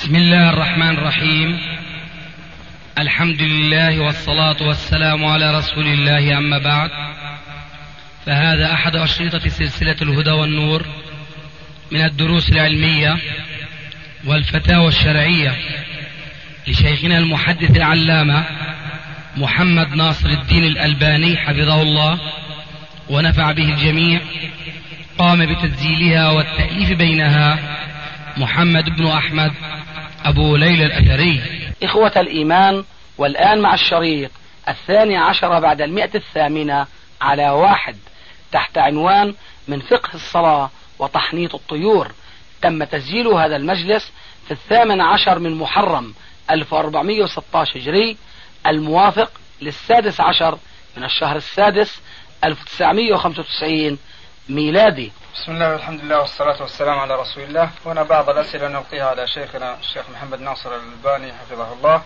بسم الله الرحمن الرحيم. الحمد لله والصلاة والسلام على رسول الله، أما بعد، فهذا أحد أشرطة سلسلة الهدى والنور من الدروس العلمية والفتاوى الشرعية لشيخنا المحدث العلامة محمد ناصر الدين الألباني حفظه الله ونفع به الجميع. قام بتسجيلها والتأليف بينها محمد بن أحمد أبو ليلى الأثري. إخوة الإيمان، والآن مع الشريط 12 بعد 108 على 1 تحت عنوان من فقه الصلاة وتحنيط الطيور. تم تسجيل هذا المجلس في 18 من محرم 1416 هجري، الموافق ل16 من الشهر السادس 1995 ميلادي. بسم الله والحمد لله والصلاة والسلام على رسول الله. هنا بعض الأسئلة نلقيها على شيخنا الشيخ محمد ناصر الألباني حفظه الله.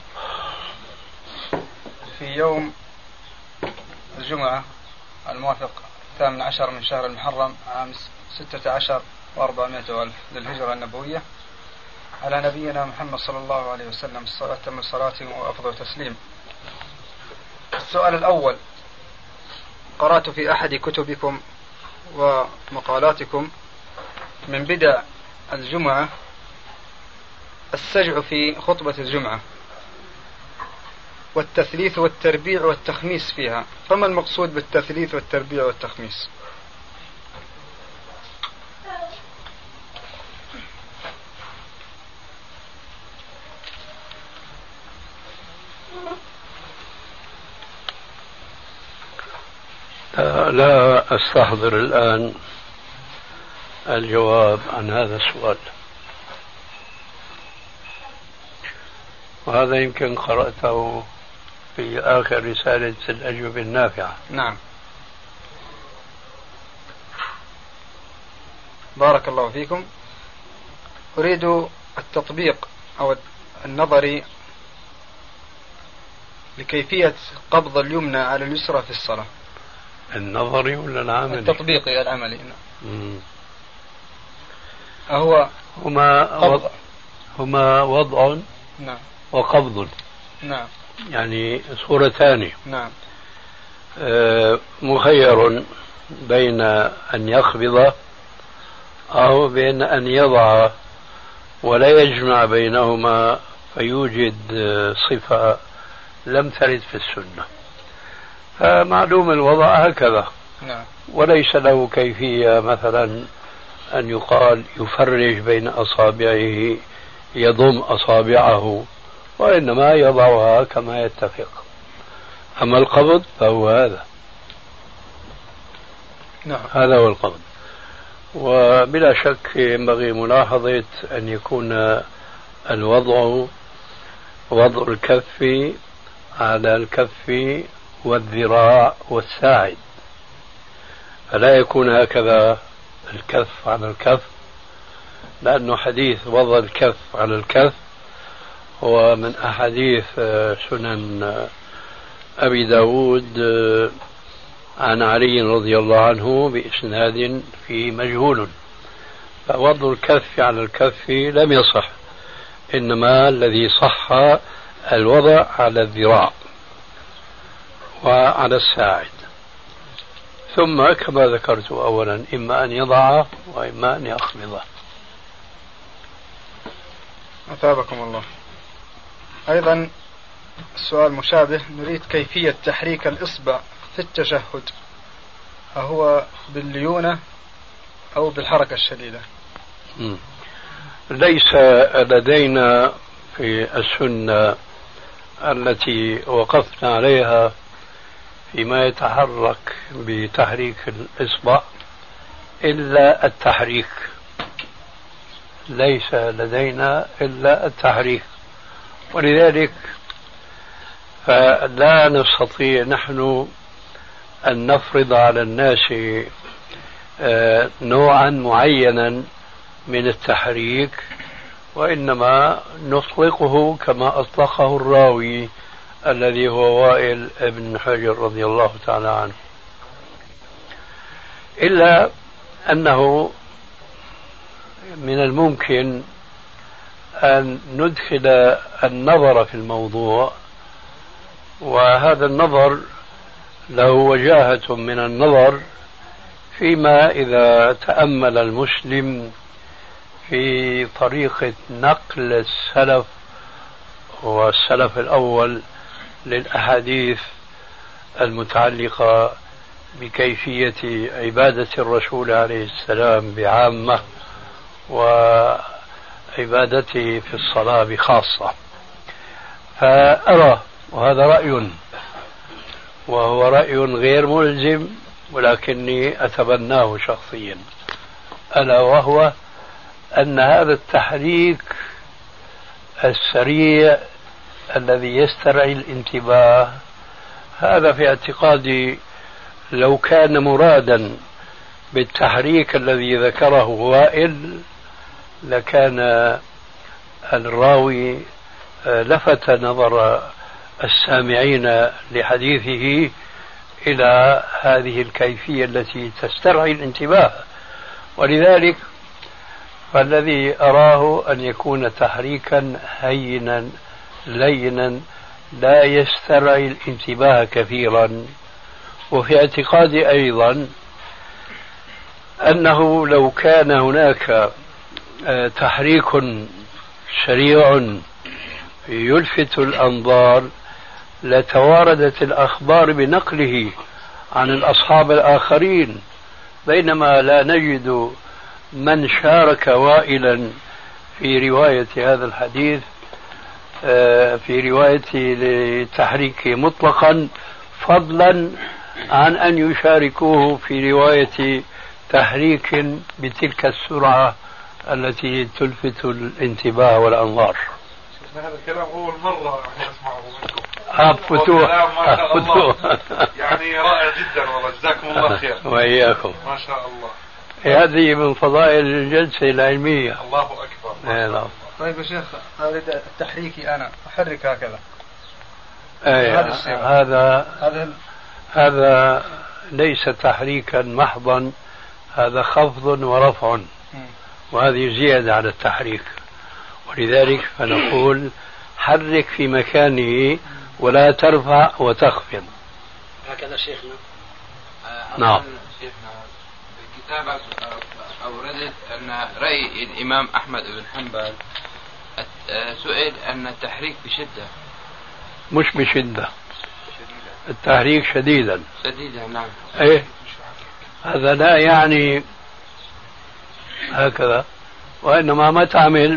في يوم الجمعة الموافق 18 من شهر المحرم عام 16 و400 ألف للهجرة النبوية، على نبينا محمد صلى الله عليه وسلم تم الصلاة وأفضل تسليم. السؤال الأول: قرأت في أحد كتبكم ومقالاتكم من بدع الجمعة السجع في خطبة الجمعة والتثليث والتربيع والتخميس فيها، فما المقصود بالتثليث والتربيع والتخميس؟ لا أستحضر الآن الجواب عن هذا السؤال، وهذا يمكن قرأته في آخر رسالة الأجوبة النافعة. نعم، بارك الله فيكم. أريد التطبيق أو النظري لكيفية قبض اليمنى على اليسرى في الصلاة. النظري ولا العملي؟ التطبيقي العملي. هما وضع نعم وقبض. نعم، يعني صورتان. نعم. مخير بين أن يقبض أو بين أن يضع، ولا يجمع بينهما فيوجد صفة لم ترد في السنة. فمعلوم الوضع هكذا. نعم. وليس له كيفية مثلا أن يقال يفرج بين أصابعه، يضم أصابعه، وإنما يضعها كما يتفق. أما القبض فهو هذا. نعم. هذا هو القبض. وبلا شك ينبغي ملاحظة أن يكون الوضع وضع الكف على الكف والذراع والساعد، فلا يكون هكذا الكف على الكف، لأنه حديث وضع الكف على الكف هو من أحاديث سنن أبي داود عن علي رضي الله عنه بإسناد فيه مجهول، فوضع الكف على الكف لم يصح، إنما الذي صح الوضع على الذراع وعلى الساعد، ثم كما ذكرت أولا إما أن يضع وإما أن يخفض. أثابكم الله. أيضا السؤال مشابه، نريد كيفية تحريك الإصبع في التشهد، أهو بالليونة أو بالحركة الشديدة؟ ليس لدينا في السنة التي وقفنا عليها فيما يتحرك بتحريك الإصبع إلا التحريك، ليس لدينا إلا التحريك، ولذلك فلا نستطيع نحن أن نفرض على الناس نوعا معينا من التحريك، وإنما نطلقه كما أطلقه الراوي الذي هو وائل بن حجر رضي الله تعالى عنه، إلا أنه من الممكن أن ندخل النظر في الموضوع، وهذا النظر له وجاهة من النظر فيما إذا تأمل المسلم في طريقة نقل السلف والسلف الأول للأحاديث المتعلقة بكيفية عبادة الرسول عليه السلام بعامة وعبادته في الصلاة بخاصة. فأرى، وهذا رأي وهو رأي غير ملزم ولكني أتبناه شخصيا، ألا وهو أن هذا التحريك السريع الذي يسترعي الانتباه، هذا في اعتقادي لو كان مرادا بالتحريك الذي ذكره وائل لكان الراوي لفت نظر السامعين لحديثه إلى هذه الكيفية التي تسترعي الانتباه. ولذلك فالذي أراه أن يكون تحريكا هينا لينا لا يسترعي الانتباه كثيرا. وفي اعتقادي أيضا أنه لو كان هناك تحريك سريع يلفت الأنظار لتواردت الأخبار بنقله عن الأصحاب الآخرين، بينما لا نجد من شارك وائلا في رواية هذا الحديث في رواية لتحريك مطلقا، فضلا عن أن يشاركوه في رواية تحريك بتلك السرعة التي تلفت الانتباه والأنظار. هذا الكلام أول مرة أسمعه منكم. فتوح يعني رائع جدا والله، جزاكم الله خير. وإياكم. ما شاء الله. هذه من فضائل الجلسة العلمية. الله أكبر. طيب يا شيخ، التحريكي أنا أحرك هكذا. هذا ليس تحريكا محضا، هذا خفض ورفع، وهذه زيادة على التحريك. ولذلك فنقول حرك في مكانه ولا ترفع وتخفض. هكذا شيخنا. نعم. شيخنا بالكتاب أوردت أن رأي الإمام أحمد بن حنبل سئل أن التحريك بشدة. مش بشدة، التحريك شديدا. نعم. ايه، هذا لا يعني هكذا، وإنما ما تعمل،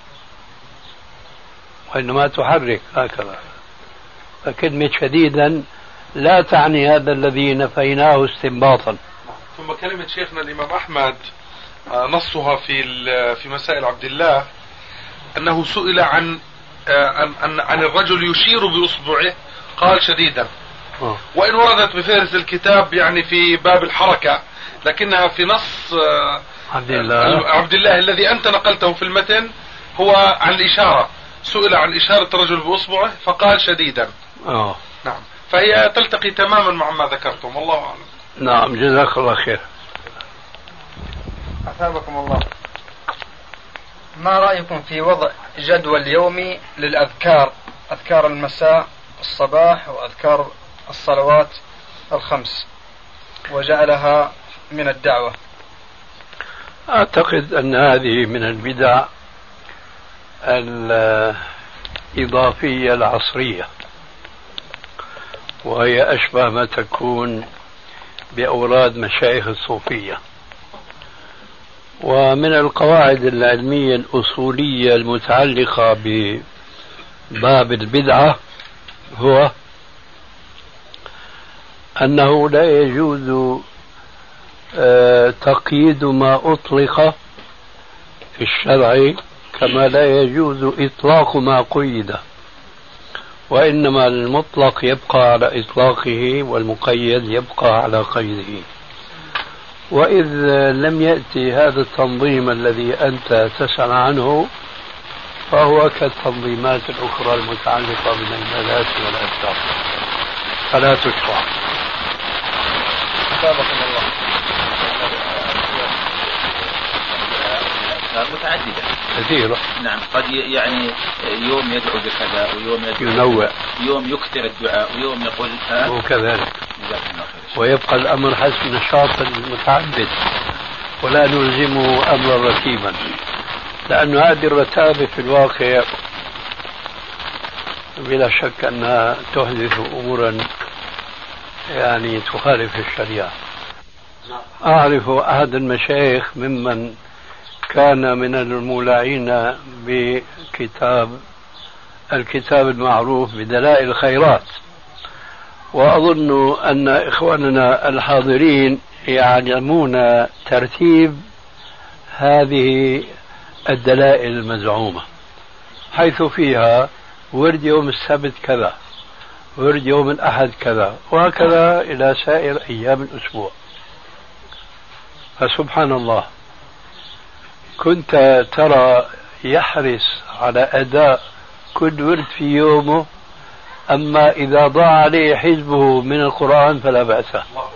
وإنما تحرك هكذا. فكلمة شديدا لا تعني هذا الذي نفيناه استنباطا. ثم كلمة شيخنا الإمام أحمد نصها في مسائل عبد الله أنه سئل عن الرجل يشير بإصبعه قال شديدا، وإن وردت بفهرس الكتاب يعني في باب الحركة، لكنها في نص عبد الله الذي أنت نقلته في المتن هو عن الإشارة. سئل عن إشارة الرجل بإصبعه فقال شديدا. نعم، فهي تلتقي تماما مع ما ذكرتم، والله أعلم. نعم، جزاك الله خير. أثابكم الله. ما رأيكم في وضع جدول يومي للأذكار، أذكار المساء الصباح وأذكار الصلوات الخمس، وجعلها من الدعوة؟ أعتقد أن هذه من البدع الإضافية العصرية، وهي أشبه ما تكون بأوراد مشايخ الصوفية. ومن القواعد العلمية الأصولية المتعلقة بباب البدعة هو أنه لا يجوز تقييد ما أطلق في الشرع كما لا يجوز إطلاق ما قيد، وإنما المطلق يبقى على إطلاقه والمقيد يبقى على قيده. وإذ لم يأتي هذا التنظيم الذي أنت تسأل عنه فهو كالتنظيمات الأخرى المتعلقة بالعبادات والأذكار، فلا تشرع. أثابكم الله. الأذكار متعددة كثيرة. نعم، قد يعني يوم يدعو بكذا ويوم يدعو ينوع، يوم يكثر الدعاء ويوم يقول وكذلك. ويبقى الأمر حسب نشاط المتعبد، ولا نلزمه أمرا رتيبا، لأن هذه الرتابة في الواقع بلا شك أنها تحدث أمورا يعني تخالف الشريعة. أعرف أحد المشايخ ممن كان من المولعين الكتاب المعروف بدلائل الخيرات، وأظن أن إخواننا الحاضرين يعلمون ترتيب هذه الدلائل المزعومة، حيث فيها ورد يوم السبت كذا، ورد يوم الأحد كذا، وهكذا إلى سائر أيام الأسبوع. فسبحان الله، كنت ترى يحرص على أداء كل ورد في يومه، أما إذا ضاع عليه حزبه من القرآن فلا بأس.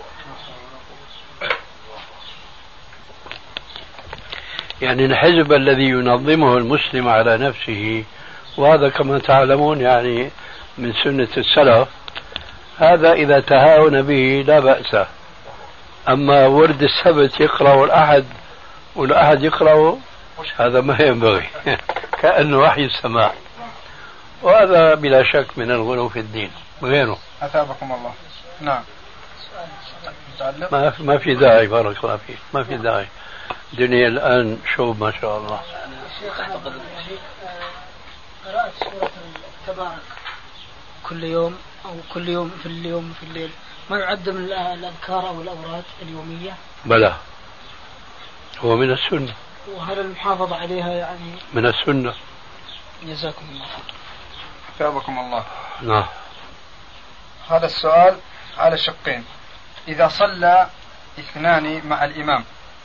يعني الحزب الذي ينظمه المسلم على نفسه، وهذا كما تعلمون يعني من سنة السلف، هذا إذا تهاون به لا بأس. أما ورد السبت يقرأ الأحد والأحد يقرأ، هذا ما ينبغي كأنه وحي السماء، وهذا بلا شك من الغلو في الدين غيره. أثابكم الله. نعم. ما في داعي، بارك الله فيك، ما في داعي. الدنيا الآن شوب ما شاء الله. شيخ قرأت سورة تبارك كل يوم أو كل يوم في اليوم في الليل، ما يعد من الأذكار أو الأوراد اليومية؟ بلى، هو من السنة. وهل المحافظة عليها يعني من السنة؟ جزاكم الله. أثابكم الله. نعم. هذا السؤال على شقين. إذا صلى اثنان مع الإمام،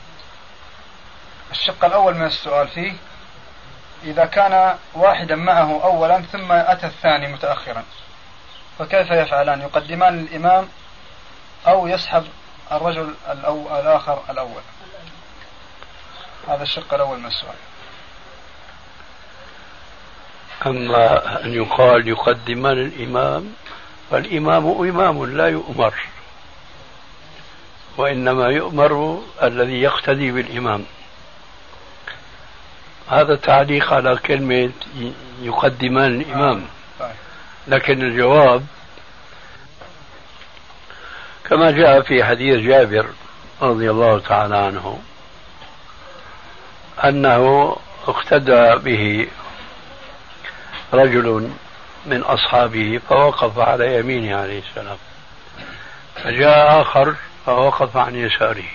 الشق الأول من السؤال فيه إذا كان واحدا معه أولا ثم أتى الثاني متأخرا، فكيف يفعلان؟ يقدمان الإمام أو يسحب الرجل الآخر الأول؟ هذا الشق الأول من السؤال. أما أن يقال يقدمان الإمام، فالإمام إمام لا يؤمر، وإنما يؤمر الذي يقتدي بالإمام. هذا تعليق على كلمة يقدمان الإمام. لكن الجواب كما جاء في حديث جابر رضي الله تعالى عنه أنه اقتدى به رجل من أصحابه فوقف على يمينه عليه السلام، فجاء آخر فوقف عن يساره،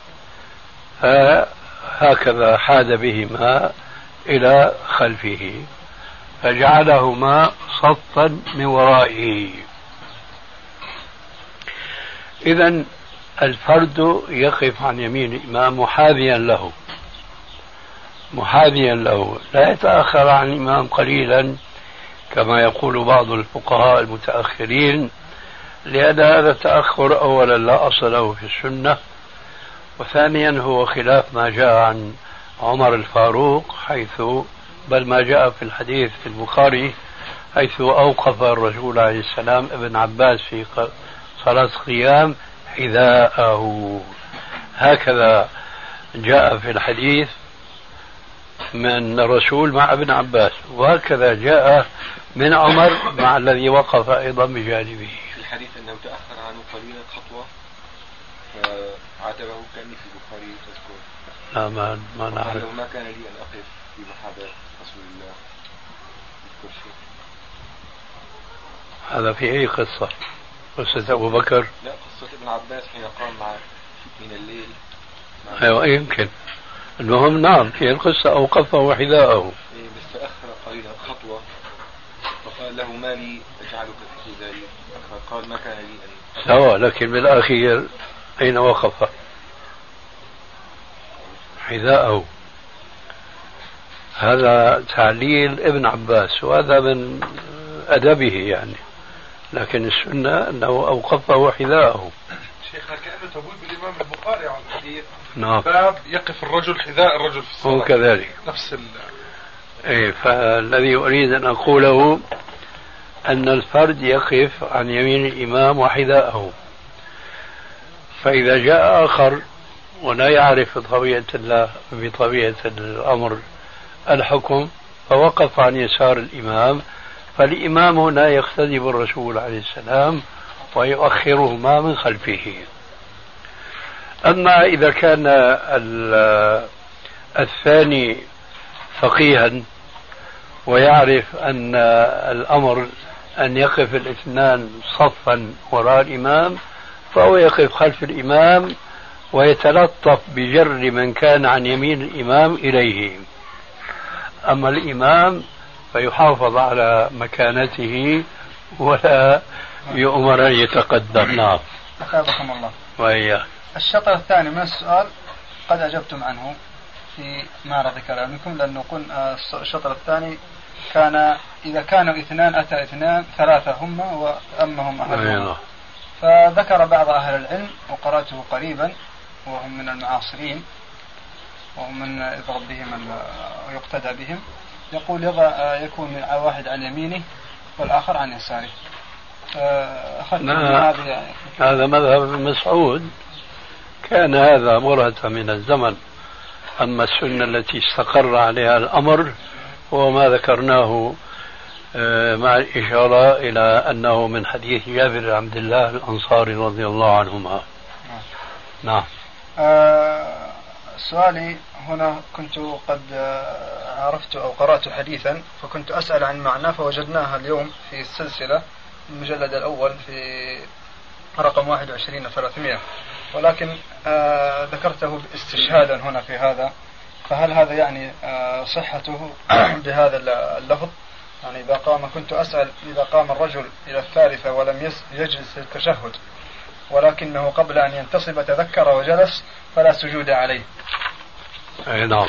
هكذا حاد بهما إلى خلفه فجعلهما صفا من ورائه. إذن الفرد يقف عن يمين الإمام محاذيا له، لا يتأخر عن الإمام قليلا كما يقول بعض الفقهاء المتأخرين، لأن هذا التأخر أولا لا أصل له في السنة، وثانيا هو خلاف ما جاء عن عمر الفاروق، حيث بل ما جاء في الحديث في البخاري حيث أوقف الرسول عليه السلام ابن عباس في صلاة القيام حذاءه. هكذا جاء في الحديث من الرسول مع ابن عباس، وهكذا جاء من عمر مع الذي وقف أيضا بجانبه. في الحديث أنه تأخر عنه قليلا خطوة فعاتبه كأني في البخاري تذكر. لا ما نعرف. ما كان لي أن أقف في محاذاة رسول الله يذكر شيء. هذا في أي قصة؟ قصة أبو بكر؟ لا، قصة ابن عباس حين قام مع من الليل. أيوة يمكن. المهم نعم في القصة أوقفه حذاءه. بس تأخر قليلا خطوة فقال له ما لي أجعلك في ذلك، فقال ما كان لي أن سواء، لكن بالأخير أين وقف؟ حذاءه. هذا تعليل ابن عباس، وهذا من أدبه يعني، لكن السنة أنه أوقفه حذاءه. شيخنا كأنه تبويب الإمام البخاري على الحديث. نعم. باب يقف الرجل حذاء الرجل في الصلاة. هو كذلك. نفس إيه، فالذي أريد أن أقوله أن الفرد يقف عن يمين الإمام وحذاءه، فإذا جاء آخر ولا يعرف بطبيعة الله بطبيعة الأمر الحكم فوقف عن يسار الإمام، فالإمام هنا يقتدي بالرسول عليه السلام ويؤخرهما من خلفه. أما إذا كان الثاني فقيها ويعرف أن الأمر أن يقف الاثنان صفا وراء الإمام فهو يقف خلف الإمام ويتلطف بجر من كان عن يمين الإمام إليه. أما الإمام فيحافظ على مكانته ولا يؤمر أن يتقدم. نعم. أثابكم الله. وإياك. الشطر الثاني من السؤال قد أجبتم عنه في معرض كلامكم، لأنه قلنا الشطر الثاني كان إذا كانوا اثنان أتى اثنان ثلاثة هم وأمهم أحدهم. فذكر بعض أهل العلم وقرأته قريبا وهم من المعاصرين وهم من يضرب بهم ويقتدى بهم، يقول يكون واحد عن يمينه والآخر عن يساره. هذا مذهب ابن مسعود، كان هذا مرهة من الزمن. أما السنة التي استقر عليها الأمر هو ما ذكرناه مع الإشارة إلى أنه من حديث جابر بن عبد الله الأنصاري رضي الله عنهما. نعم. سؤالي هنا كنت قد عرفت أو قرأت حديثا فكنت أسأل عن معناه فوجدناها اليوم في السلسلة المجلد الأول في رقم 21-300، ولكن ذكرته استشهادا هنا في هذا، فهل هذا يعني صحته بهذا اللفظ؟ يعني إذا قام، كنت أسأل إذا قام الرجل إلى الثالثة ولم يجلس التشهد ولكنه قبل أن ينتصب تذكر وجلس فلا سجود عليه. أي نعم.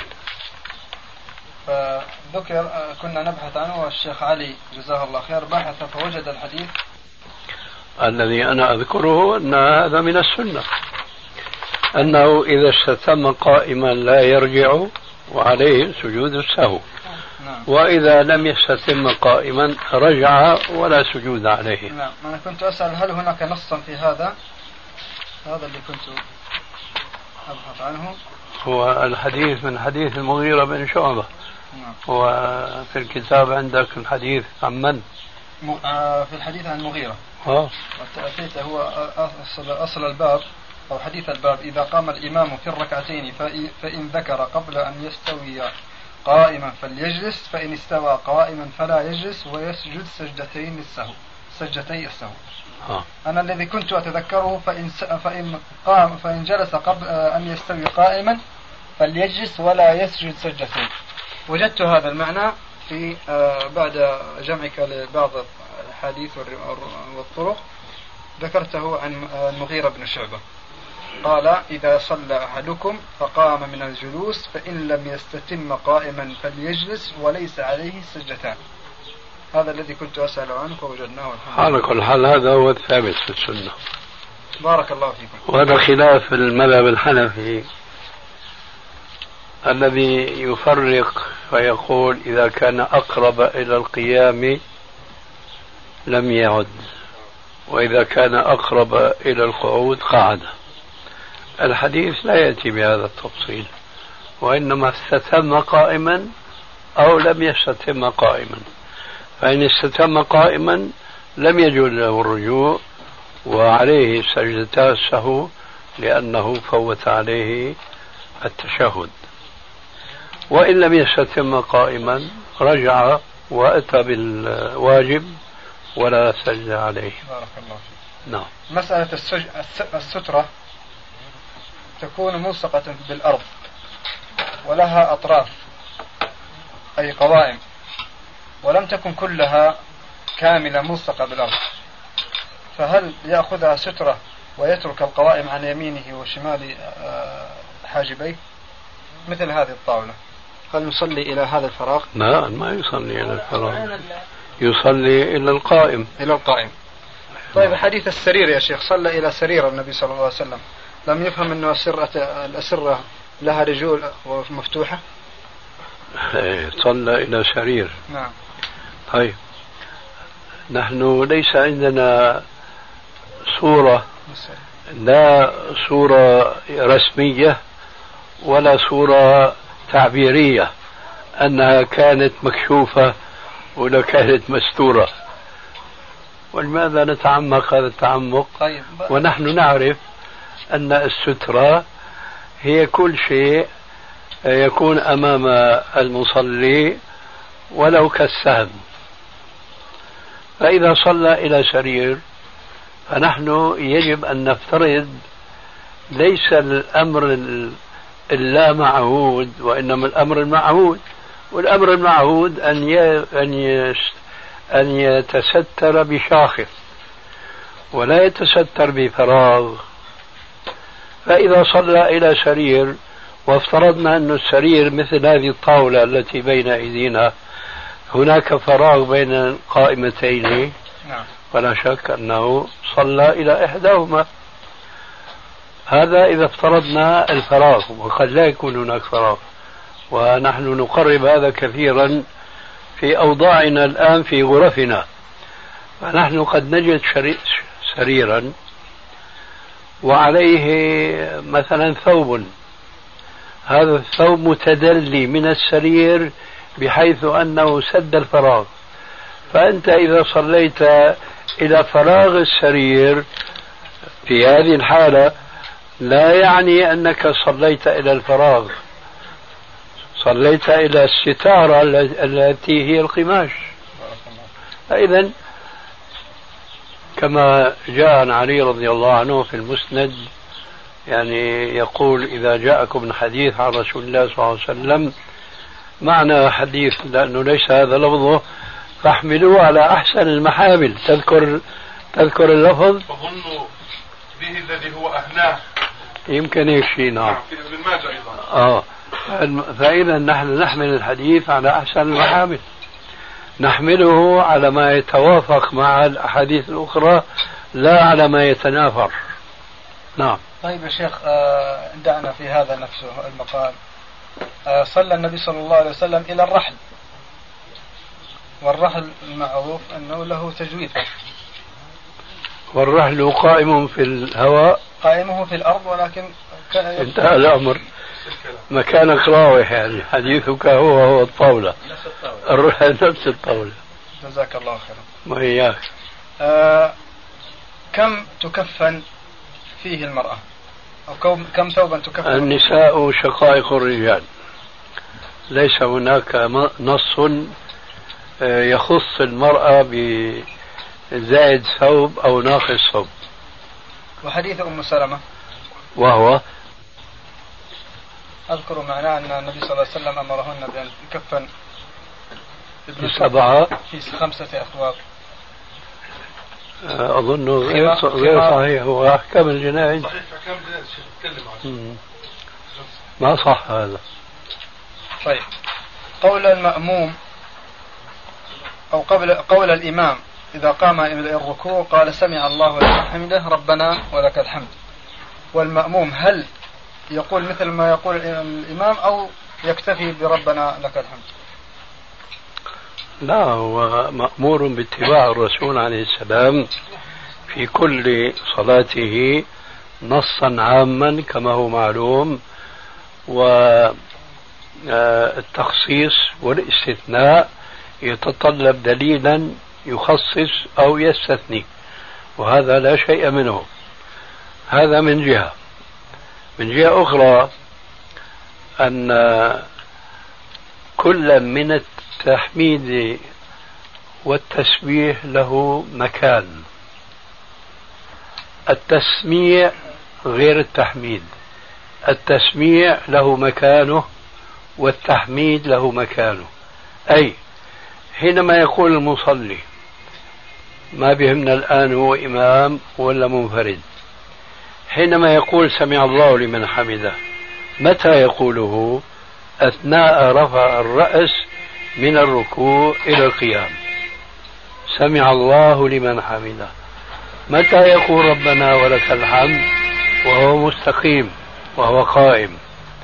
فذكر كنا نبحث عنه والشيخ علي جزاه الله خير بحث فوجد الحديث الذي أنا أذكره أن هذا من السنة، أنه إذا استتم قائما لا يرجع وعليه سجود السهو. نعم. وإذا لم يستتم قائما رجع ولا سجود عليه. نعم. أنا كنت أسأل هل هناك نصا في هذا اللي كنت أبحث عنه. هو الحديث من حديث المغيرة بن شعبة. نعم. وفي الكتاب عندك الحديث عن من؟ في الحديث عن المغيرة. وأتيت هو أصل الباب أو حديث الباب: إذا قام الإمام في الركعتين فإن ذكر قبل أن يستوي قائما فليجلس، فإن استوى قائما فلا يجلس ويسجد سجدتي السهو. أنا الذي كنت أتذكره فإن جلس قبل أن يستوي قائما فليجلس ولا يسجد سجدتين. وجدت هذا المعنى في بعد جمعك لبعض الحديث والطرق ذكرته عن المغيرة بن شعبة قال: إذا صلى أحدكم فقام من الجلوس فإن لم يستتم قائما فليجلس وليس عليه سجدتان. هذا الذي كنت أسأل عنه فوجدناه. على كل حال هذا هو الثابت في السنة. بارك الله فيكم. وهذا خلاف المذهب الحنفي الذي يفرق فيقول إذا كان أقرب إلى القيام لم يعد، وإذا كان أقرب إلى القعود قعد. الحديث لا يأتي بهذا التفصيل، وإنما استتم قائما أو لم يستتم قائما، فإن استتم قائما لم يجوز له الرجوع وعليه سجدتا السهو لأنه فوت عليه التشهد، وإن لم يستتم قائما رجع وأتى بالواجب ولا سجد عليه. بارك الله فيك. نعم. مسألة السترة تكون ملصقة بالأرض ولها أطراف أي قوائم، ولم تكن كلها كاملة ملصقة بالأرض، فهل يأخذها سترة ويترك القوائم عن يمينه وشمال حاجبيه مثل هذه الطاولة؟ هل نصلي إلى هذا الفراغ؟ ما يصلي إلى الفراغ، يصلي إلى القائم. طيب حديث السرير يا شيخ، صلى إلى سرير النبي صلى الله عليه وسلم، لم يفهم أنه الأسرة لها رجول ومفتوحة؟ صلى إلى سرير. نعم. طيب نحن ليس عندنا صورة، لا صورة رسمية ولا صورة تعبيرية أنها كانت مكشوفة ولا كانت مستورة. ولماذا نتعمق هذا التعمق؟ طيب. ونحن نعرف أن السترة هي كل شيء يكون أمام المصلي ولو كالسهم. فإذا صلى إلى سرير فنحن يجب أن نفترض ليس الأمر اللا معهود وإنما الأمر المعهود، والأمر المعهود أن يتستر بشاخص ولا يتستر بفراغ. فإذا صلى إلى سرير وافترضنا أن السرير مثل هذه الطاولة التي بين أيدينا، هناك فراغ بين القائمتين، ولا شك أنه صلى إلى إحداهما. هذا إذا افترضنا الفراغ، وقد لا يكون هناك فراغ، ونحن نقرب هذا كثيرا في أوضاعنا الآن في غرفنا. فنحن قد نجد سريرا وعليه مثلا ثوب، هذا الثوب متدلي من السرير بحيث أنه سد الفراغ. فأنت إذا صليت إلى فراغ السرير في هذه الحالة لا يعني أنك صليت إلى الفراغ، صليت إلى الستارة التي هي القماش. فإذا كما جاء عن علي رضي الله عنه في المسند، يعني يقول إذا جاءكم حديث عن رسول الله صلى الله عليه وسلم، معنى حديث لأنه ليس هذا لفظه، فاحملوه على أحسن المحامل. تذكر اللفظ؟ أظن به الذي هو أهناه، يمكن هيك شيء. نعم. في ابن ماجه أيضا. فإذا نحن نحمل الحديث على أحسن المحامل، نحمله على ما يتوافق مع الأحاديث الأخرى لا على ما يتنافر. نعم. طيب يا شيخ، دعنا في هذا نفسه المقال. صلى النبي صلى الله عليه وسلم إلى الرحل، والرحل المعروف أنه له تجويف. والرحل قائم في الهواء، قائمه في الأرض، ولكن انتهى الأمر. مكانك راوح، يعني حديثك هو الطاولة، الرحل نفس الطاولة. جزاك الله خيرا. وإياك. كم تكفن فيه المرأة، أو كم ثوبا تكفن؟ النساء شقائق الرجال، ليس هناك نص يخص المرأة بزائد ثوب أو ناقص ثوب. وحديث أم سلمة وهو أذكر معناه أن النبي صلى الله عليه وسلم أمرهن بأن يكفن سبعة في 5 أثواب. أظنه غير صحيح، هو أحكام الجنائز. صحيح أحكام الجنائز تتكلم عنه، ما صح هذا. طيب، قول المأموم أو قول الإمام إذا قام إلى الركوع قال سمع الله لمن حمده ربنا ولك الحمد، والمأموم هل يقول مثل ما يقول الإمام أو يكتفي بربنا لك الحمد؟ لا، هو مأمور باتباع الرسول عليه السلام في كل صلاته نصا عاما كما هو معلوم، والتخصيص والاستثناء يتطلب دليلا يخصص أو يستثني، وهذا لا شيء منه. هذا من جهة. من جهة أخرى أن كل من التحميد والتسبيح له مكان. التسميع غير التحميد، التسميع له مكانه والتحميد له مكانه. أي حينما يقول المصلي، ما بهمنا الآن هو إمام ولا منفرد، حينما يقول سمع الله لمن حمده، متى يقوله؟ أثناء رفع الرأس من الركوع إلى القيام، سمع الله لمن حمده. متى يقول ربنا ولك الحمد وهو مستقيم وهو قائم؟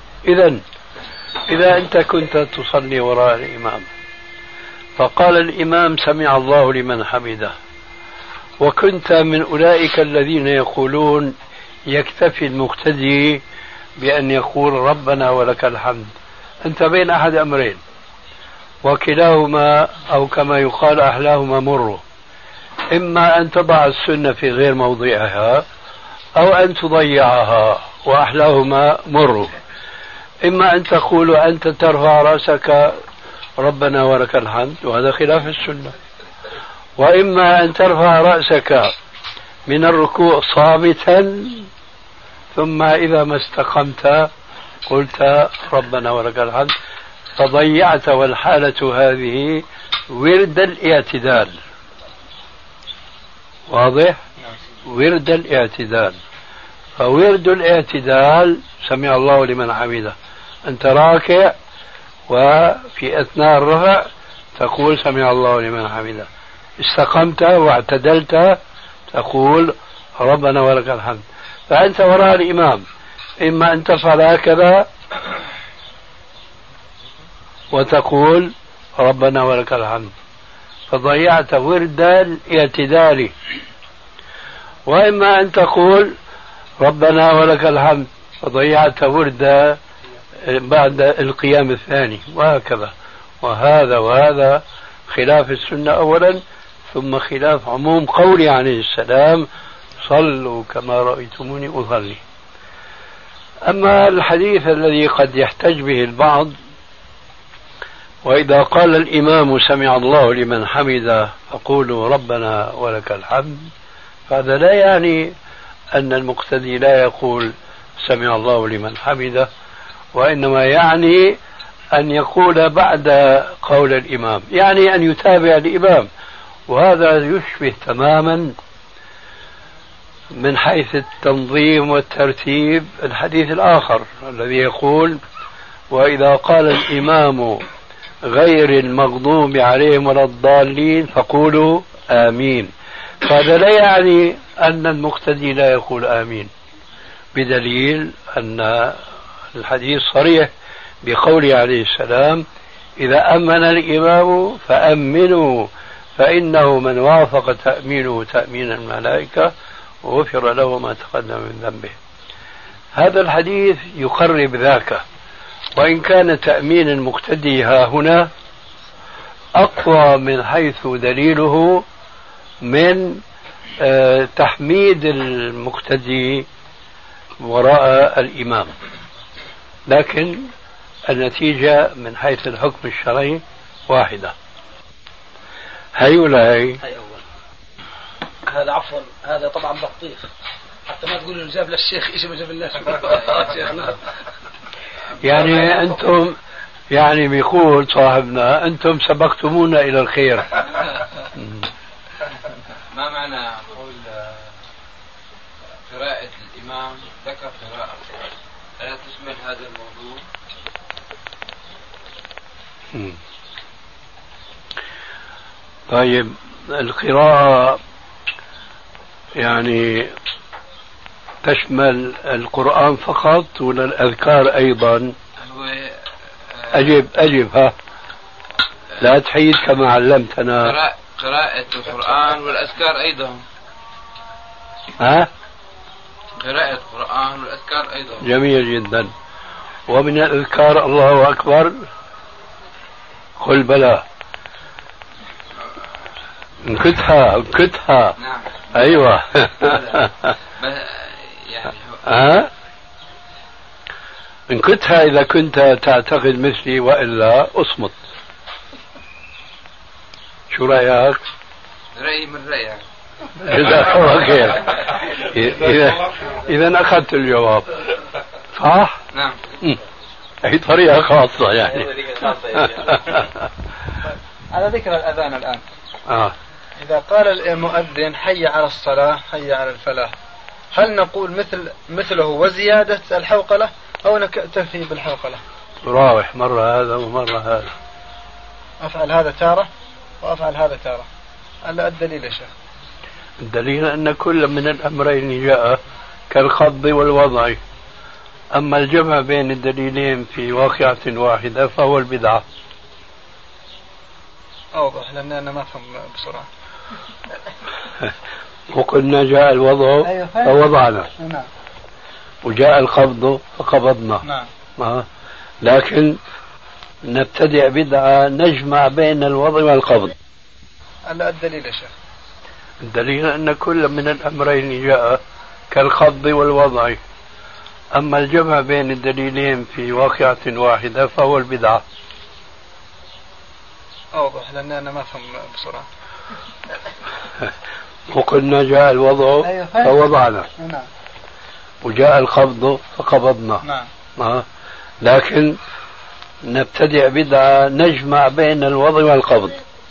إذا أنت كنت تصلي وراء الإمام فقال الإمام سمع الله لمن حمده، وكنت من أولئك الذين يقولون يكتفي المقتدي بأن يقول ربنا ولك الحمد، أنت بين أحد أمرين، وكلاهما أو كما يقال أحلاهما مر، إما أن تضع السنة في غير موضعها أو أن تضيعها، وأحلاهما مر. إما أن تقول أنت ترفع رأسك ربنا ولك الحمد وهذا خلاف السنة، وإما أن ترفع رأسك من الركوع صامتا ثم إذا ما استقمت قلت ربنا ولك الحمد، فضيعت، والحالة هذه ورد الاعتدال. واضح؟ ورد الاعتدال. فورد الاعتدال سمع الله لمن حمده، أنت راكع وفي أثناء الرفع تقول سمع الله لمن حمده، استقمت واعتدلت تقول ربنا ولك الحمد. فأنت وراء الإمام إما أن تفعل هكذا وتقول ربنا ولك الحمد فضيعت ورد الاعتدال، وإما أن تقول ربنا ولك الحمد فضيعت ورد بعد القيام الثاني، وهكذا. وهذا خلاف السنة أولا، ثم خلاف عموم قوله عليه السلام صلوا كما رأيتموني أصلي. أما الحديث الذي قد يحتج به البعض وإذا قال الإمام سمع الله لمن حمده فقولوا ربنا ولك الحمد، فهذا لا يعني أن المقتدي لا يقول سمع الله لمن حمده، وإنما يعني أن يقول بعد قول الإمام، يعني أن يتابع الإمام. وهذا يشبه تماما من حيث التنظيم والترتيب الحديث الآخر الذي يقول وإذا قال الإمام غير المغضوب عليهم ولا الضالين فقولوا آمين. فهذا لا يعني أن المقتدي لا يقول آمين، بدليل أن الحديث صريح بقوله عليه السلام إذا أمن الإمام فأمنوا فإنه من وافق تأمينه تأمين الملائكة وغفر له ما تقدم من ذنبه. هذا الحديث يقرب ذاك، وإن كان تأمين المقتدي ها هنا أقوى من حيث دليله من تحميد المقتدي وراء الإمام، لكن النتيجة من حيث الحكم الشرعي واحدة. هي ولا هي؟ هي أول. هذا عفوا هذا طبعا بطيخ، حتى ما تقول جاب للشيخ إيش ما جاب لنا شيخنا. يعني أنتم يعني بيقول صاحبنا أنتم سبقتمونا إلى الخير. ما معنى قول قراءة الإمام ذكر قراءة ألا تشمل هذا الموضوع؟ طيب القراءة يعني تشمل القرآن فقط ولا الأذكار أيضا؟ أجب ها، لا تحيد كما علمتنا. قراءة القرآن والأذكار أيضا. ها؟ قراءة القرآن والأذكار أيضا. جميل جدا. ومن الأذكار الله أكبر، قل بلى، انكتها. نعم. أيوة. يعني انكتها إذا كنت تعتقد مثلي، وإلا أصمت. شو رأيك؟ رأيي من رأيك. جزاك الله خير. إذا أخذت الجواب صح؟ نعم. هي طريقة خاصة يعني. على ذكر الأذان الآن، إذا قال المؤذن حي على الصلاة حي على الفلاح، هل نقول مثله وزيادة الحوقلة أو نكتفي بالحوقلة؟ تراوح مرة هذا ومرة هذا. أفعل هذا تارة وأفعل هذا تارة. ألا الدليل يا شيخ؟ الدليل أن كل من الأمرين جاء كالخفض والوضع. أما الجمع بين الدليلين في واقعة واحدة فهو البدعة. أوضح لأن أنا ما أفهم بسرعة. وقلنا جاء الوضع فوضعنا، وجاء القبض فقبضنا. لكن نبتدع بدعة نجمع بين الوضع والقبض. الدليل يا شيخ؟ الدليل أن كل من الأمرين جاء كالخفض والوضع. أما الجمع بين الدليلين في واقعة واحدة فهو البدعة. أوضح لأن أنا ما أفهم بسرعة. وقلنا جاء الوضع فوضعنا، وجاء القبض فقبضنا. لكن نبتدع بدعة نجمع بين الوضع والقبض.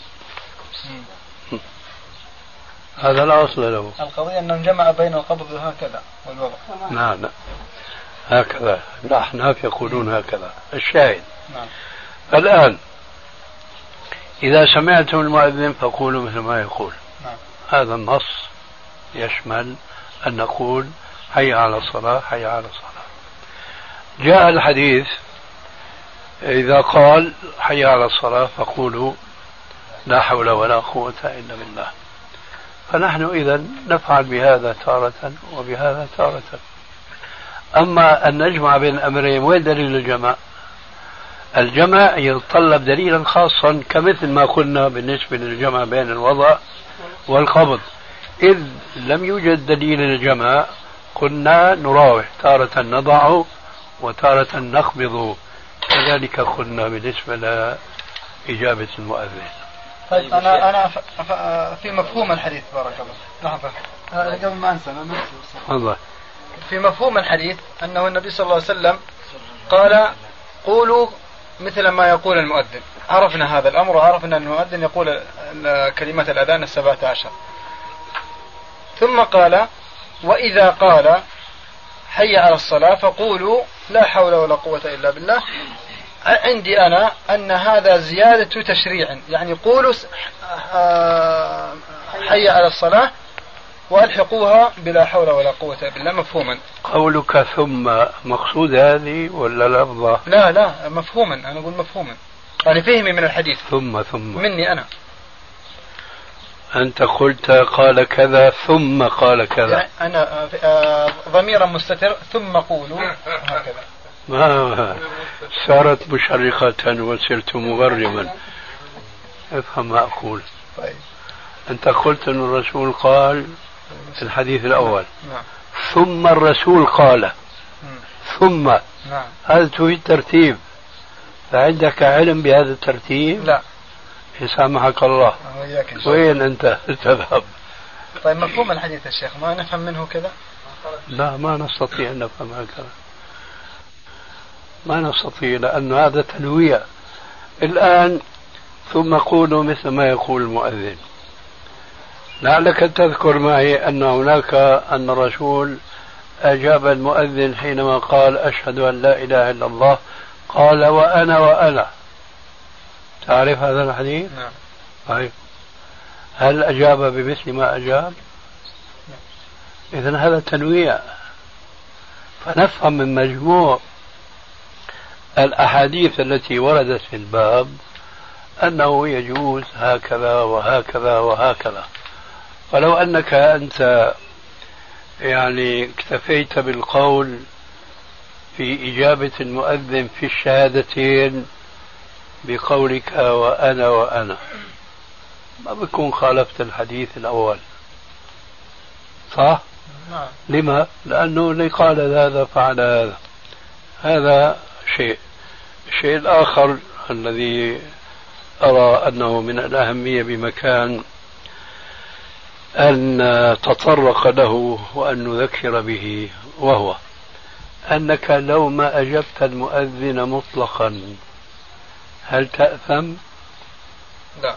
هذا الأصل له. القضية أنه جمع بين القبض هكذا والوضع. نعم هكذا، الأحناف يقولون هكذا. الشاهد الآن إذا سمعتم المؤذن فقولوا مثل ما يقول. هذا النص يشمل أن نقول حي على الصلاة حي على الصلاة. جاء الحديث إذا قال حي على الصلاة فقولوا لا حول ولا قوة إلا بالله. فنحن إذا نفعل بهذا تارة وبهذا تارة. أما أن نجمع بين الأمرين، وين دليل الجمع؟ الجمع يتطلب دليلا خاصا كمثل ما قلنا بالنسبة للجمع بين الوضع والقبض. إذ لم يوجد دليل الجمع كنا نراوح، تارة نضع وتارة نقبض. كذلك قلنا بالنسبة لإجابة المؤذن. طيب أنا في مفهوم الحديث بارك الله. لحظة قبل ما أنسى الله. في مفهوم الحديث أنه النبي صلى الله عليه وسلم قال قولوا مثل ما يقول المؤذن. عرفنا هذا الأمر، وعرفنا أن المؤذن يقول كلمة الأذان 17. ثم قال وإذا قال حي على الصلاة فقولوا لا حول ولا قوة إلا بالله. عندي أنا أن هذا زيادة تشريع، يعني قولوا حي على الصلاة وألحقوها بلا حول ولا قوة إلا بالله مفهوما. قولك ثم مقصود هذه ولا لفظة؟ لا مفهوما، أنا أقول مفهوما، يعني فهمي من الحديث. ثم مني أنا. أنت قلت قال كذا ثم قال كذا، يعني أنا ضميرا مستتر ثم قولوا هكذا. ما صارت مشرقة وصرت مبرما. افهم ما أقول. طيب. أنت قلت أن الرسول قال في الحديث الأول نعم. ثم الرسول قال ثم نعم. هذا تريد ترتيب، فعندك علم بهذا الترتيب؟ لا. يسامحك الله. وين أنت تذهب؟ طيب مفهوم الحديث يا شيخ ما نفهم منه كذا؟ لا ما نستطيع أن نفهم هكذا، ما نستطيع، لأن هذا تنويع. الآن ثم قولوا مثل ما يقول المؤذن. لعلك تذكر معي أن هناك أن الرسول أجاب المؤذن حينما قال أشهد أن لا إله إلا الله، قال وأنا تعرف هذا الحديث؟ نعم. طيب هل أجاب بمثل ما أجاب؟ إذن هذا تنويع. فنفهم من مجموع الأحاديث التي وردت في الباب أنه يجوز هكذا وهكذا وهكذا. ولو أنك أنت يعني اكتفيت بالقول في إجابة المؤذن في الشهادتين بقولك وأنا ما بكون خالفت الحديث الأول، صح؟ نعم. لما؟ لأنه اللي قال هذا فعل هذا. هذا شيء. الشيء الآخر الذي أرى أنه من الأهمية بمكان أن نتطرق له وأن نذكر به، وهو أنك لو ما أجبت المؤذن مطلقا هل تأثم؟ لا.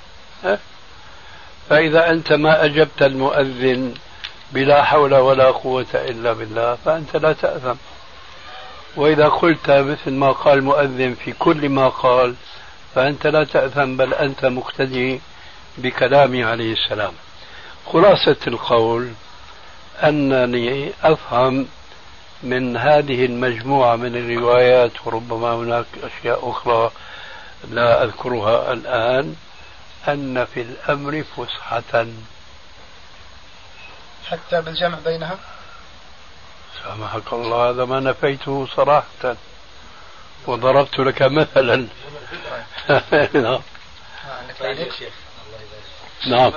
فإذا أنت ما أجبت المؤذن بلا حول ولا قوة إلا بالله فأنت لا تأثم. وإذا قلت مثل ما قال المؤذن في كل ما قال فأنت لا تأثم، بل أنت مقتدي بكلامه عليه السلام. خلاصة القول أنني أفهم من هذه المجموعة من الروايات، وربما هناك أشياء أخرى لا أذكرها الآن، أن في الأمر فسحة. حتى بالجمع بينها؟ سامحك الله، هذا ما نفيته صراحة وضربت لك مثلا. نعم. نعم.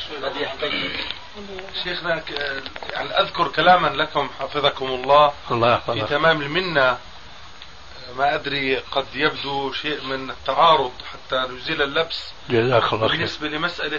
شيخنا يعني أذكر كلاما لكم حفظكم الله في تمام المنة، ما أدري قد يبدو شيء من التعارض حتى نزيل اللبس. جزاك الله خير. بالنسبة لمسألة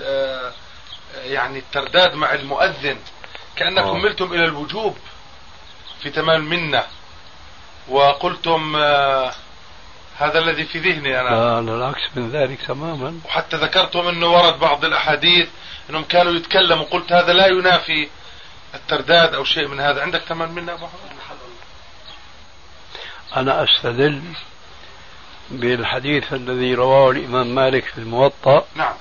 يعني الترداد مع المؤذن، كأنكم ملتم إلى الوجوب في تمام المنة وقلتم هذا الذي في ذهني أنا. لا العكس من ذلك تماما. وحتى ذكرتم أنه ورد بعض الأحاديث أنهم كانوا يتكلموا، وقلت هذا لا ينافي الترداد أو شيء من هذا. عندك تمام منة أبو حمد؟ أنا أستدل بالحديث الذي رواه الإمام مالك في الموطأ. نعم.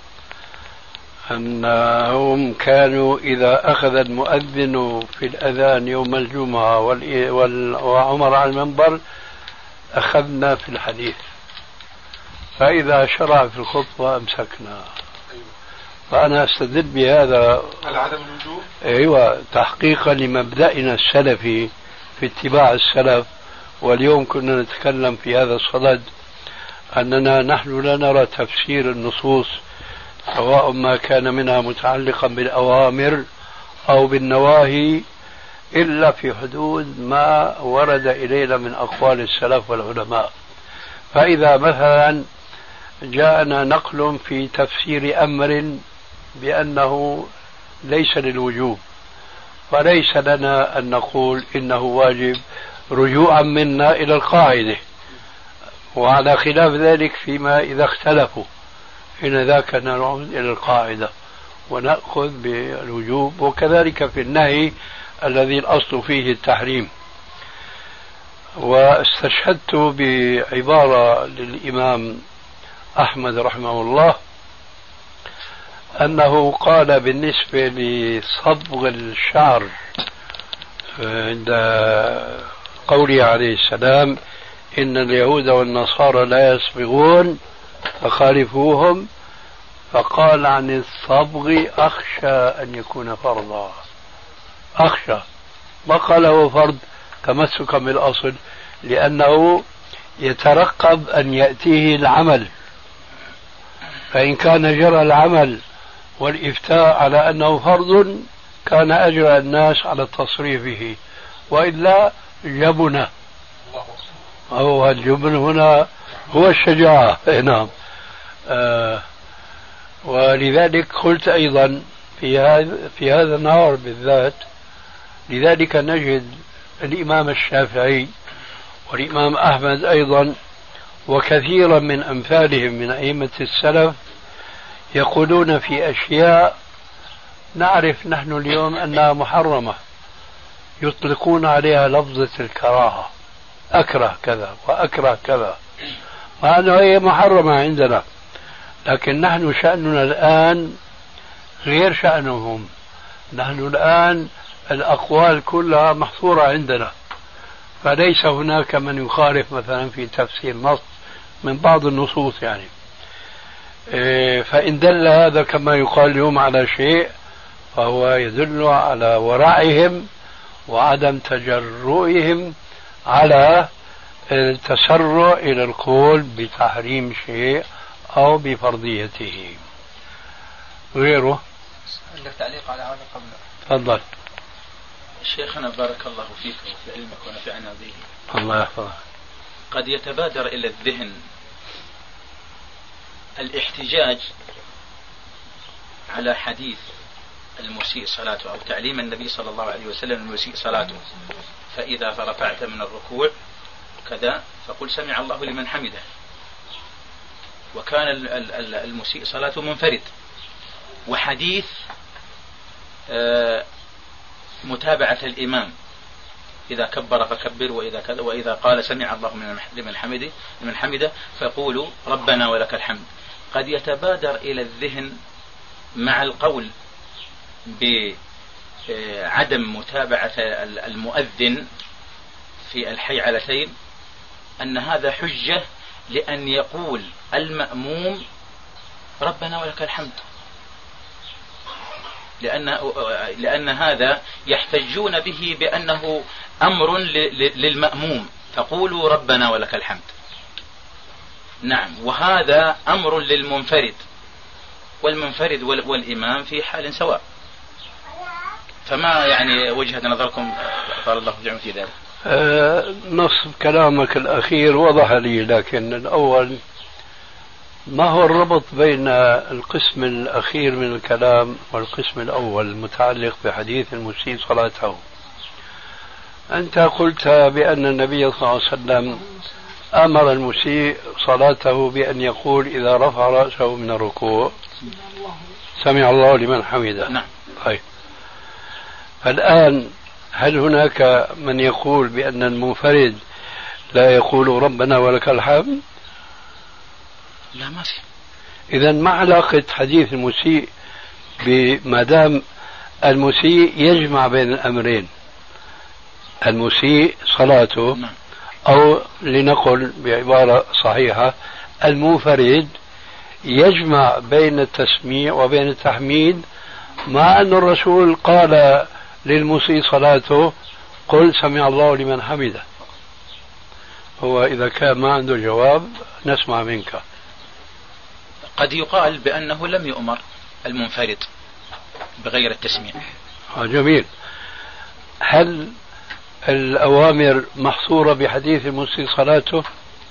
أنهم كانوا إذا أخذ المؤذن في الأذان يوم الجمعة وعمر على المنبر أخذنا في الحديث، فإذا شرع في الخطبة أمسكنا. فأنا أستدل بهذا على عدم الوجوب. أيوة، تحقيقا لمبدأنا السلفي في اتباع السلف. واليوم كنا نتكلم في هذا الصدد أننا نحن لا نرى تفسير النصوص سواء ما كان منها متعلقا بالأوامر أو بالنواهي إلا في حدود ما ورد إلينا من أقوال السلف والعلماء. فإذا مثلا جاءنا نقل في تفسير أمر بأنه ليس للوجوب، فليس لنا أن نقول إنه واجب رجوعا منا إلى القاعدة، وعلى خلاف ذلك فيما إذا اختلفوا حين ذاك نعود إلى القاعدة ونأخذ بالوجوب. وكذلك في النهي الذي الأصل فيه التحريم. واستشهدت بعبارة للإمام أحمد رحمه الله أنه قال بالنسبة لصبغ الشعر عند قوله عليه السلام إن اليهود والنصارى لا يصبغون فخالفوهم، فقال عن الصبغ أخشى أن يكون فرضا. أخشى، ما قال هو فرض تمسكا بالأصل، لأنه يترقب أن يأتيه العمل، فإن كان جرى العمل والإفتاء على أنه فرض كان أجرى الناس على التصريف به، وإلا جبن. هو الجبن هنا هو الشجاعة. نعم. ولذلك قلت أيضا في هذا النهار بالذات، لذلك نجد الإمام الشافعي والإمام أحمد أيضا وكثيرا من أمثالهم من أئمة السلف يقولون في أشياء نعرف نحن اليوم أنها محرمة، يطلقون عليها لفظة الكراهة، أكره كذا وأكره كذا، مع أنه هي محرمة عندنا، لكن نحن شأننا الآن غير شأنهم. نحن الآن الأقوال كلها محصورة عندنا، فليس هناك من يخالف مثلا في تفسير نص من بعض النصوص يعني. فإن دل هذا كما يقال اليوم على شيء فهو يدل على ورعهم وعدم تجرؤهم على التسرع إلى القول بتحريم شيء أو بفرضيته. غيره عندك تعليق على هذا قبل؟ تفضل. شيخنا بارك الله فيك وفي علمك ونفعنا به. الله يحفظك. قد يتبادر إلى الذهن الاحتجاج على حديث المسيء صلاته أو تعليم النبي صلى الله عليه وسلم المسيء صلاته، فإذا فرفعت من الركوع كذا فقل سمع الله لمن حمده، وكان المسيء صلاته منفرد. وحديث متابعة الإمام إذا كبر فكبر وإذا كذا وإذا قال سمع الله لمن حمده فقولوا ربنا ولك الحمد. قد يتبادر إلى الذهن مع القول بعدم متابعة المؤذن في الحيعلتين أن هذا حجة لأن يقول المأموم ربنا ولك الحمد، لأن هذا يحتجون به بأنه أمر للمأموم، فقولوا ربنا ولك الحمد. نعم، وهذا أمر للمنفرد، والمنفرد والإمام في حال سواء. فما يعني وجهة نظركم قال الله جمع في ذلك؟ نص كلامك الأخير وضح لي، لكن الأول ما هو الربط بين القسم الأخير من الكلام والقسم الأول المتعلق بحديث المسيء صلاته؟ أنت قلت بأن النبي صلى الله عليه وسلم أمر المسيء صلاته بأن يقول إذا رفع رأسه من الركوع سمع الله لمن حمده. نعم. طيب، فالآن هل هناك من يقول بأن المنفرد لا يقول ربنا ولك الحمد؟ لا، ما في. إذا ما علاقة حديث المسيء بما دام المسيء يجمع بين الأمرين، المسيء صلاته، أو لنقل بعبارة صحيحة المنفرد يجمع بين التسميع وبين التحميد، مع أن الرسول قال للمسيء صلاته قل سمع الله لمن حمده. هو إذا كان ما عنده جواب نسمع منك. قد يقال بأنه لم يؤمر المنفرد بغير التسميع. جميل. هل الأوامر محصورة بحديث المسيء صلاته،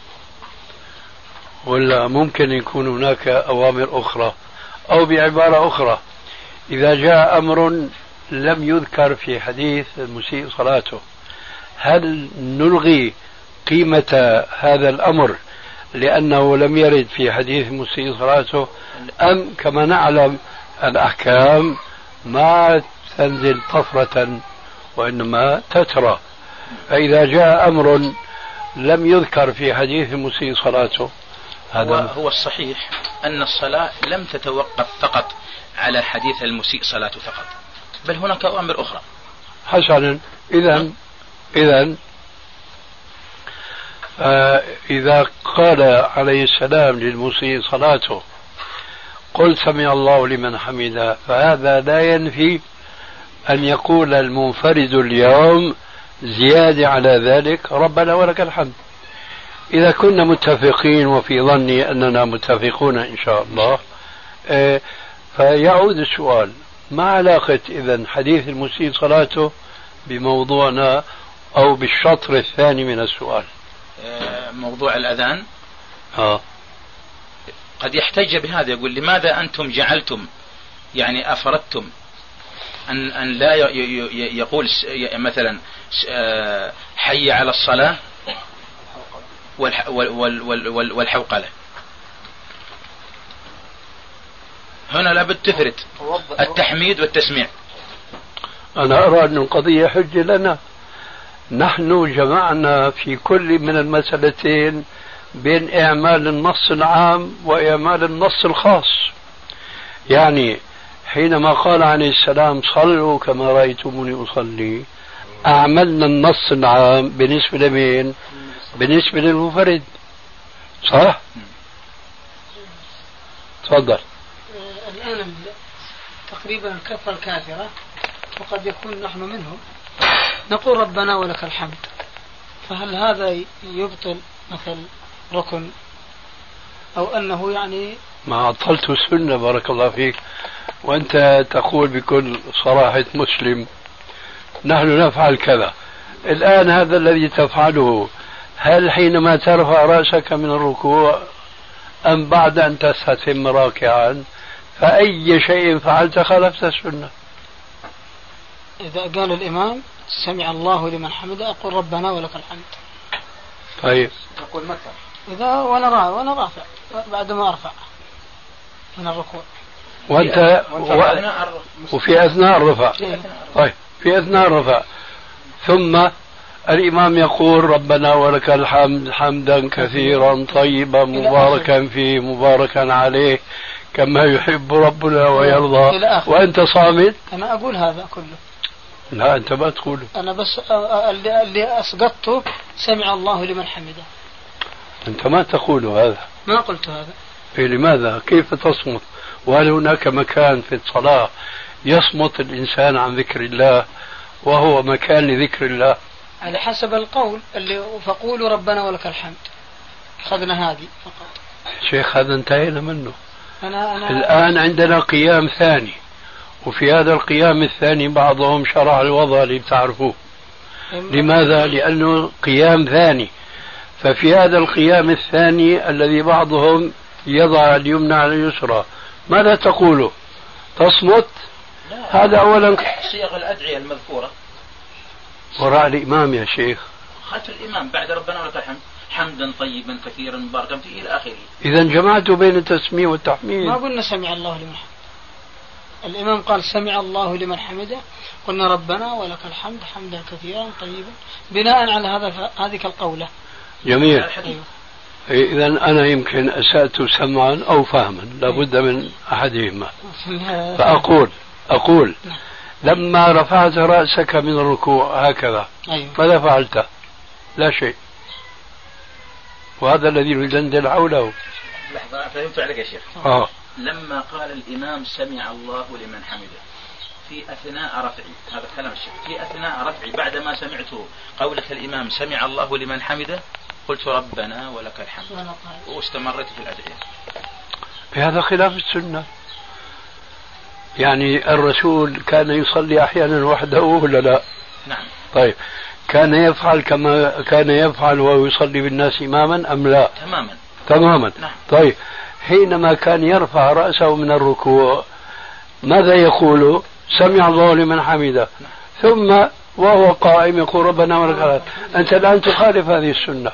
ولا ممكن يكون هناك أوامر أخرى؟ أو بعبارة أخرى، إذا جاء أمر لم يذكر في حديث المسيء صلاته، هل نلغي قيمة هذا الأمر لأنه لم يرد في حديث المسيء صلاته، أم كما نعلم الأحكام ما تنزل طفرة وإنما تترى، فإذا جاء أمر لم يذكر في حديث المسيء صلاته هذا هو الصحيح أن الصلاة لم تتوقف فقط على حديث المسيء صلاته فقط، بل هناك أوامر أخرى. حسنا، إذا قال عليه السلام للمسيء صلاته قل سمع الله لمن حمده، فهذا لا ينفي أن يقول المنفرد اليوم زيادة على ذلك ربنا ولك الحمد. إذا كنا متفقين، وفي ظني أننا متفقون إن شاء الله، فيعود السؤال: ما علاقة إذن حديث المسيء صلاته بموضوعنا أو بالشطر الثاني من السؤال؟ موضوع الأذان قد يحتج بهذا، يقول لماذا أنتم جعلتم يعني أفردتم أن لا يقول مثلا حي على الصلاة والحوقلة، هنا لابد تفرد التحميد والتسميع. أنا أرى أن القضية حجة لنا، نحن جمعنا في كل من المسألتين بين إعمال النص العام وإعمال النص الخاص. يعني حينما قال عليه السلام صلوا كما رأيتموني أصلي، أعملنا النص العام بالنسبة لمين؟ بالنسبة للمنفرد، صح؟ تفضل. الآن تقريبا الكفة الكافرة وقد يكون نحن منهم نقول ربنا ولك الحمد، فهل هذا يبطل مثل ركن أو أنه يعني ما عطلت السنة؟ بارك الله فيك. وأنت تقول بكل صراحة مسلم نحن نفعل كذا. الآن هذا الذي تفعله، هل حينما ترفع رأسك من الركوع أم بعد أن تستتم راكعا؟ فأي شيء فعلت خالفت السنة. إذا قال الإمام سمع الله لمن حمده أقول ربنا ولك الحمد. طيب أقول متى؟ إذا وأنا رافع بعد ما أرفع من الركوع. وأنت وفي أثناء الرفع. طيب في أثناء الرفع ثم الإمام يقول ربنا ولك الحمد حمدا كثيرا طيبا مباركا فيه مباركا عليه كما يحب ربنا ويرضى وأنت صامت. أنا أقول هذا كله. لا أنت ما تقوله. أنا بس اللي أسقطته سمع الله لمن حمده. أنت ما تقوله هذا. ما قلت هذا. إيه لماذا؟ كيف تصمت؟ وهل هناك مكان في الصلاة يصمت الإنسان عن ذكر الله وهو مكان لذكر الله؟ على حسب القول اللي فقولوا ربنا ولك الحمد. أخذنا هذه فقط. شيخ هذا انتهينا منه. أنا الآن عندنا قيام ثاني، وفي هذا القيام الثاني بعضهم شرع الوضع اللي بتعرفوه. لماذا؟ لأنه قيام ثاني. ففي هذا القيام الثاني الذي بعضهم يضع اليمنى على اليسرى، ماذا تقول؟ تصمت؟ هذا أولا. صيغ الأدعية المذكورة وراء الإمام يا شيخ، خلف الإمام بعد ربنا ولك الحمد حمدا طيبا كثيرا مباركا فيه إلى آخره. إذا جمعت بين التسمية والتحميد. ما قلنا سمع الله لمن حمده. الإمام قال سمع الله لمن حمده، قلنا ربنا ولك الحمد حمدا كثيرا طيبا بناء على هذه القولة. جميل. إذا أنا يمكن أسأت سمعا أو فهما، لابد من أحدهما. فأقول لما رفعت رأسك من الركوع هكذا ماذا فعلت؟ لا شيء. وهذا الذي ندندن حوله. لحظة فهمت عليك يا شيخ. لما قال الإمام سمع الله لمن حمده في أثناء رفعي، هذا كلام الشيخ، في أثناء رفعي بعدما سمعت قولة الإمام سمع الله لمن حمده قلت ربنا ولك الحمد واستمرت في الأدعية. بهذا خلاف السنة. يعني الرسول كان يصلي أحيانا وحده ولا لا؟ نعم. طيب كان يفعل كما كان يفعل وهو يصلي بالناس إماما أم لا؟ تماما. نعم. طيب حينما كان يرفع رأسه من الركوع ماذا يقول؟ سمع الله لمن حمده. نعم. ثم وهو قائم يقول ربنا ولك الحمد. أنت الآن تخالف هذه السنة،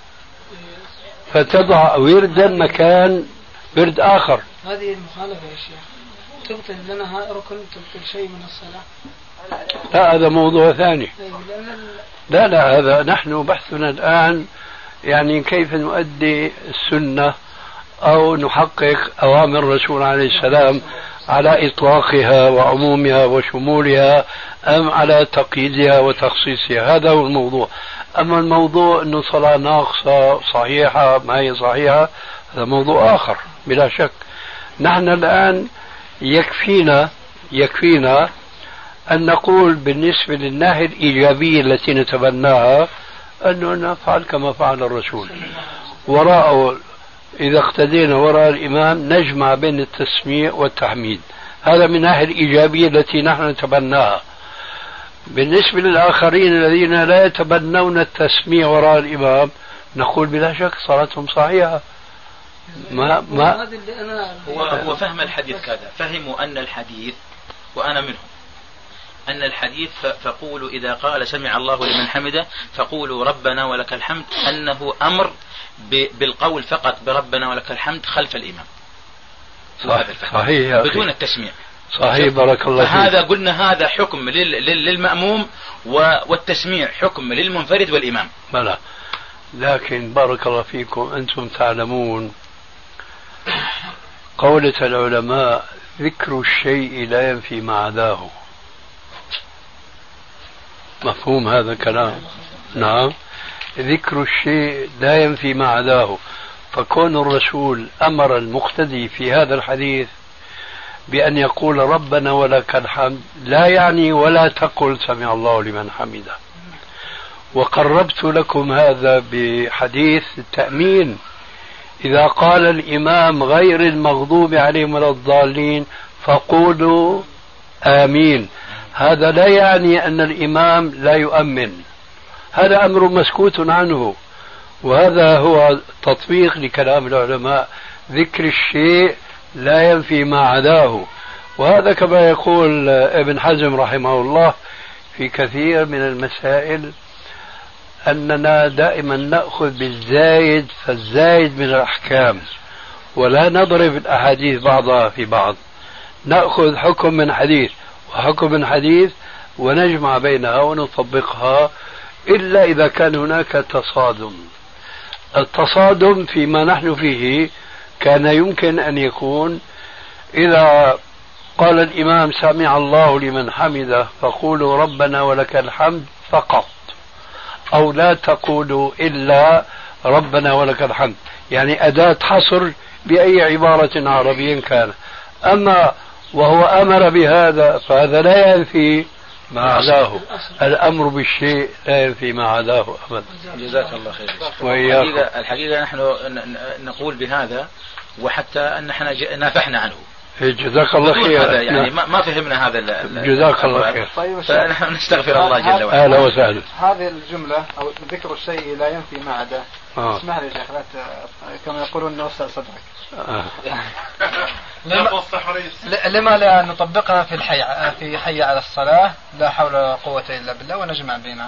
فتضع وردا مكان ورد آخر. هذه المخالفة يا شيخ تبطل لنا ركن، تبطل شيء من الصلاة. لا هذا موضوع ثاني. لا هذا نحن بحثنا الآن يعني كيف نؤدي السنة أو نحقق أوامر الرسول عليه السلام على إطلاقها وعمومها وشمولها أم على تقييدها وتخصيصها. هذا هو الموضوع. أما الموضوع أنه صلاة ناقصة صحيحة ما هي صحيحة هذا موضوع آخر بلا شك. نحن الآن يكفينا أن نقول بالنسبة للناحية الإيجابية التي نتبناها أنه نفعل كما فعل الرسول وراءه. إذا اقتدينا وراء الإمام نجمع بين التسميع والتحميد، هذا من الناحية الإيجابية التي نحن نتبناها. بالنسبة للآخرين الذين لا يتبنون التسميع وراء الإمام نقول بلا شك صلاتهم صحيحة. هو فهم الحديث كذا، فهموا أن الحديث وأنا منهم أن الحديث فقولوا إذا قال سمع الله لمن حمده فقولوا ربنا ولك الحمد أنه أمر بالقول فقط بربنا ولك الحمد خلف الإمام. صحيح بدون التسميع. صحيح بارك الله فيك. هذا قلنا هذا حكم للمأموم والتسميع حكم للمنفرد والإمام. بلى. لكن بارك الله فيكم أنتم تعلمون قولة العلماء ذكر الشيء لا ينفي ما عداه. مفهوم هذا الكلام؟ نعم. ذكر الشيء لا ينفي ما عداه. فكون الرسول أمر المقتدي في هذا الحديث بأن يقول ربنا ولك الحمد لا يعني ولا تقل سمع الله لمن حمده. وقربت لكم هذا بحديث التأمين إذا قال الإمام غير المغضوب عليهم ولا الضالين فقولوا آمين. هذا لا يعني أن الإمام لا يؤمن، هذا أمر مسكوت عنه. وهذا هو تطبيق لكلام العلماء ذكر الشيء لا ينفي ما عداه. وهذا كما يقول ابن حزم رحمه الله في كثير من المسائل أننا دائما نأخذ بالزايد فالزايد من الأحكام ولا نضرب الأحاديث بعضها في بعض. نأخذ حكم من حديث وحكم من حديث ونجمع بينها ونطبقها إلا إذا كان هناك تصادم. التصادم فيما نحن فيه كان يمكن أن يكون إذا قال الإمام سمع الله لمن حمده فقولوا ربنا ولك الحمد فقط، أو لا تقولوا إلا ربنا ولك الحمد، يعني أداة حصر بأي عبارة عربية كان. أما وهو أمر بهذا فهذا لا ينفي ما عداه، الأمر بالشيء لا ينفي ما عداه أبدا. جزاك الله خير. الحقيقة نحن نقول بهذا، وحتى أن نحن نافحنا عنه. جزاك الله خير. يعني ما فهمنا هذا. جزاك الله خير. طيب فنحن نستغفر الله جل وعلا. أهلا وسهلا. هذه الجملة أو ذكر الشيء لا ينفي ما عداه. اسمح لي يا شيخ، كما يقولون نوسع صدرك. لما لا نطبقها في حي على الصلاة، لا حول ولا قوة إلا بالله، ونجمع بينها.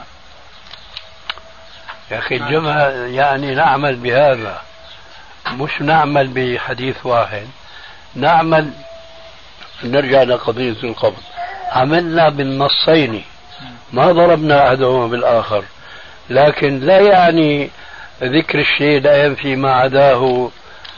يا أخي الجمع يعني نعمل بهذا، مش نعمل بحديث واحد، نعمل. نرجع لقضية القبض، عملنا بالنصين، ما ضربنا أحدهما بالآخر، لكن لا يعني ذكر الشيء لا ينفي ما عداه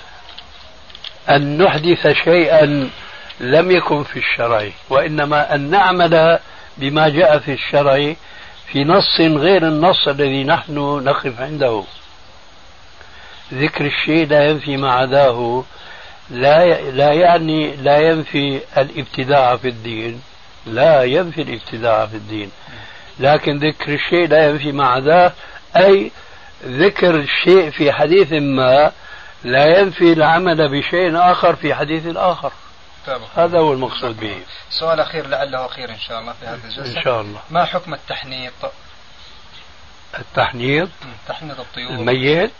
أن نحدث شيئا لم يكن في الشرع، وإنما أن نعمل بما جاء في الشرع في نص غير النص الذي نحن نقف عنده. ذكر الشيء لا ينفي ما عداه لا يعني لا ينفي الابتداع في الدين، لا ينفي الابتداع في الدين، لكن ذكر الشيء لا ينفي ما عداه، أي ذكر الشيء في حديث ما لا ينفي العمل بشيء آخر في حديث آخر. هذا هو المقصود به. سؤال أخير لعله أخير إن شاء الله في هذا الجلسة إن شاء الله. ما حكم التحنيط؟ التحنيط الطيور الميت.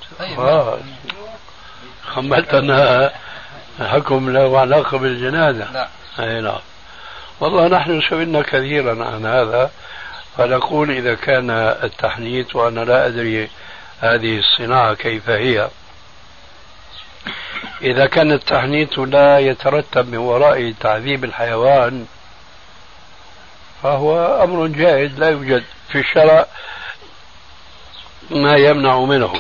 خملتنا حكم له علاقة بالجنازة. لا. أي نعم. والله نحن سئلنا كثيرا عن هذا، فنقول إذا كان التحنيط، وأنا لا أدري هذه الصناعة كيف هي، إذا كان التحنيط لا يترتب من وراء تعذيب الحيوان فهو أمر جائز، لا يوجد في الشرع ما يمنع منه.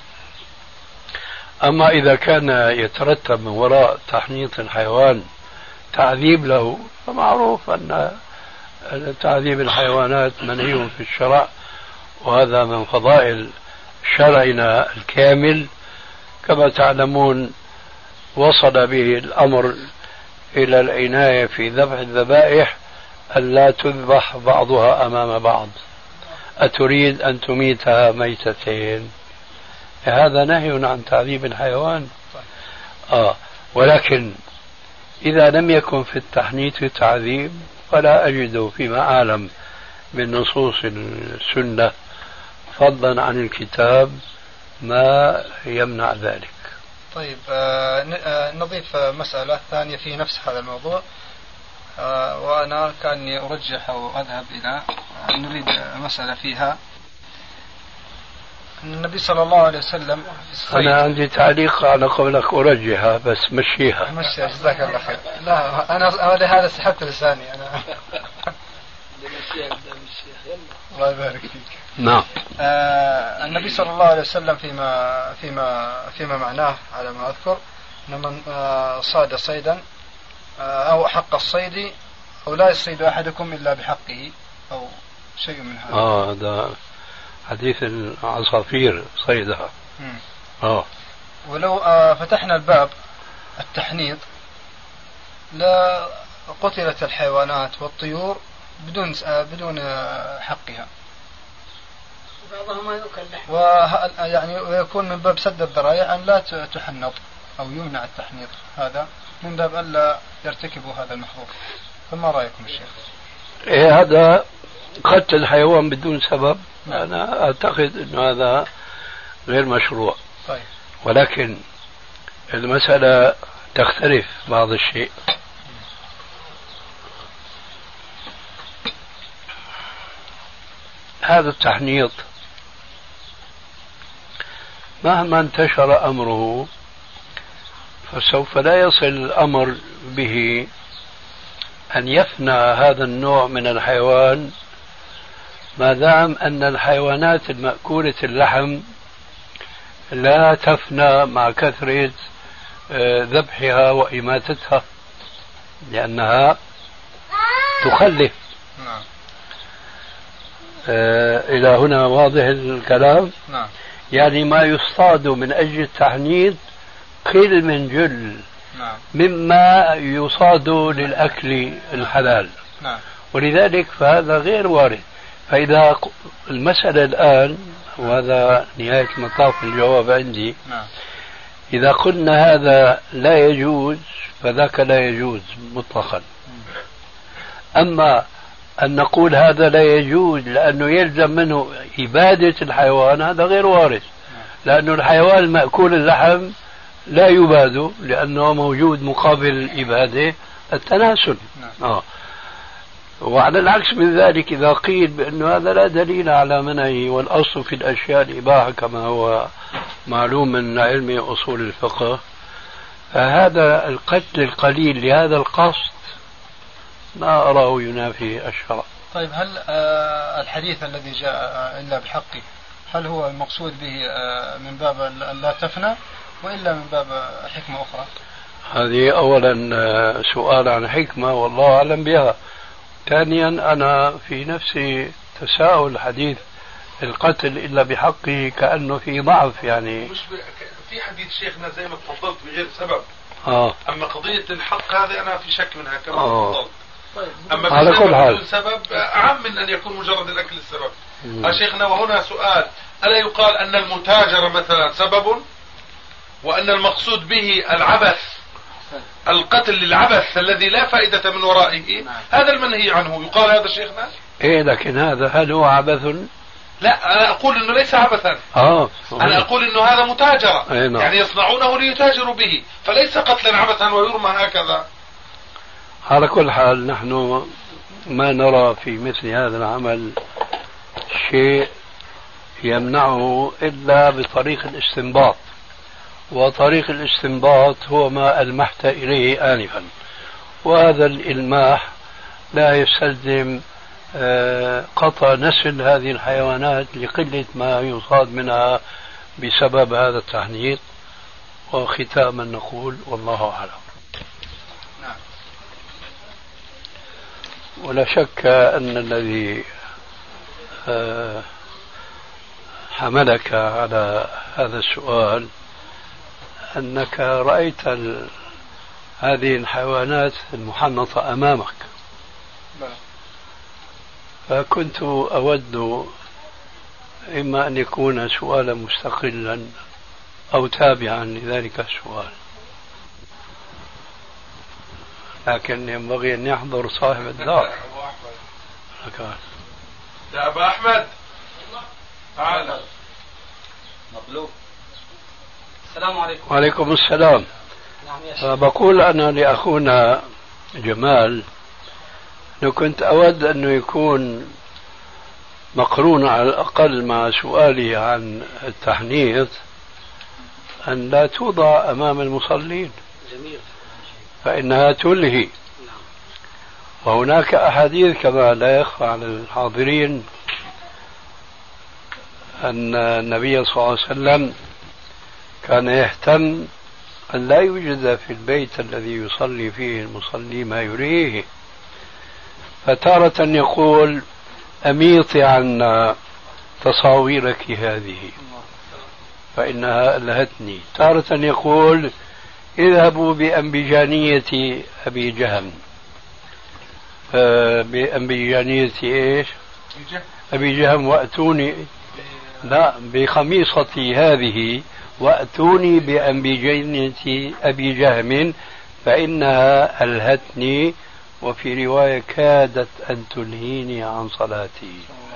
أما إذا كان يترتب من وراء تحنيط الحيوان تعذيب له، فمعروف أن تعذيب الحيوانات منهي في الشرع، وهذا من فضائل شرعنا الكامل. كما تعلمون وصل به الأمر إلى العناية في ذبح الذبائح ألا تذبح بعضها أمام بعض. أتريد أن تميتها ميتتين؟ هذا نهي عن تعذيب الحيوان. ولكن إذا لم يكن في التحنيط تعذيب، فلا أجد فيما أعلم من نصوص السنة فضلا عن الكتاب ما يمنع ذلك. طيب نضيف مسألة ثانية في نفس هذا الموضوع، وأنا كأني أرجح أو أذهب إلى نريد مسألة فيها. النبي صلى الله عليه وسلم أنا عندي تعليق على قولك أرجحها، بس مشيها. مشيها جزاك الله خير. لا أنا لهذا سحبت لساني أنا. الله يبارك فيك. نعم. النبي صلى الله عليه وسلم فيما معناه على ما أذكر أن من صاد صيدا أو حق الصيد أو لا يصيد أحدكم إلا بحقه أو شيء من هذا. هذا حديث العصافير صيدها. ولو فتحنا الباب التحنيط لا قتلت الحيوانات والطيور بدون حقها، يعني ويكون من باب سد الذرائع أن لا تحنط أو يمنع التحنيط، هذا من باب ألا يرتكبوا هذا المحظور. فما رأيكم الشيخ؟ هذا قتل الحيوان بدون سبب. أنا أعتقد أن هذا غير مشروع. طيب. ولكن المسألة تختلف بعض الشيء. هذا التحنيط مهما انتشر أمره فسوف لا يصل الأمر به أن يفنى هذا النوع من الحيوان، ما دام أن الحيوانات المأكولة اللحم لا تفنى مع كثرة ذبحها وإماتتها. لأنها تخلف. نعم. إلى هنا واضح الكلام؟ نعم. يعني ما يصطاد من أجل التحنيط قل من جل. نعم. مما يصاد للأكل الحلال. نعم. ولذلك فهذا غير وارد. فإذا المسألة الآن، وهذا نهاية مطاف الجواب عندي، نعم. إذا قلنا هذا لا يجوز فذاك لا يجوز مطلقا. أما أن نقول هذا لا يجوز لأنه يلزم منه إبادة الحيوان، هذا غير وارد. لأن الحيوان مأكول اللحم لا يباد لأنه موجود مقابل الإبادة التناسل. وعلى العكس من ذلك إذا قيل بأن هذا لا دليل على منعه، والأصل في الأشياء الإباحة كما هو معلوم من علم أصول الفقه، فهذا القتل القليل لهذا القصد ما أراه ينافي الشرع. طيب هل الحديث الذي جاء إلا بحقه هل هو المقصود به من باب لا تفنى وإلا من باب حكمة أخرى؟ هذه أولا سؤال عن حكمة والله أعلم بها. ثانيا أنا في نفسي تساؤل حديث القتل إلا بحقه كأنه في ضعف، يعني مش في حديث شيخنا زي ما تفضلت بغير سبب. أما قضية الحق هذه أنا في شك منها كما تفضلت. أما على كل حال السبب أعم من أن يكون مجرد الأكل السبب. شيخنا وهنا سؤال: ألا يقال أن المتاجرة مثلا سبب وأن المقصود به العبث، القتل للعبث الذي لا فائدة من ورائه، هذا المنهي عنه، يقال هذا شيخنا؟ إيه لكن هذا هل هو عبث؟ لا أنا أقول إنه ليس عبثا. أنا أقول إنه هذا متاجرة، يعني يصنعونه ليتاجروا به، فليس قتلا عبثا ويرمى هكذا. على كل حال نحن ما نرى في مثل هذا العمل شيء يمنعه إلا بطريق الاستنباط، وطريق الاستنباط هو ما ألمحت إليه آنفا، وهذا الإلماح لا يستلزم قطع نسل هذه الحيوانات لقلة ما يصاد منها بسبب هذا التحنيط. وختاما نقول والله أعلم. ولا شك أن الذي حملك على هذا السؤال أنك رأيت هذه الحيوانات المحنطة أمامك، فكنت أود إما أن يكون سؤالا مستقلا أو تابعا لذلك السؤال، لكن ينبغي أن يحضر صاحب الدار. يا أبا أحمد تعال. مطلوب. السلام عليكم. وعليكم السلام. بقول أنا لأخونا جمال لو كنت أود أنه يكون مقرون على الأقل مع سؤالي عن التحنيط أن لا توضع أمام المصلين. جميل. فإنها تلهي. وهناك أحاديث كما لا يخفى على الحاضرين أن النبي صلى الله عليه وسلم كان يهتم أن لا يوجد في البيت الذي يصلي فيه المصلي ما يريه، فتارة يقول أميطي عنا تصاويرك هذه فإنها ألهتني، تارة يقول اذهبوا بأنبجانية أبي جهم، بأنبجانية إيش؟ أبي جهم وأتوني، لا بخميصتي هذه وأتوني بأنبجانية أبي جهم فإنها ألهتني، وفي رواية كادت أن تلهيني عن صلاتي.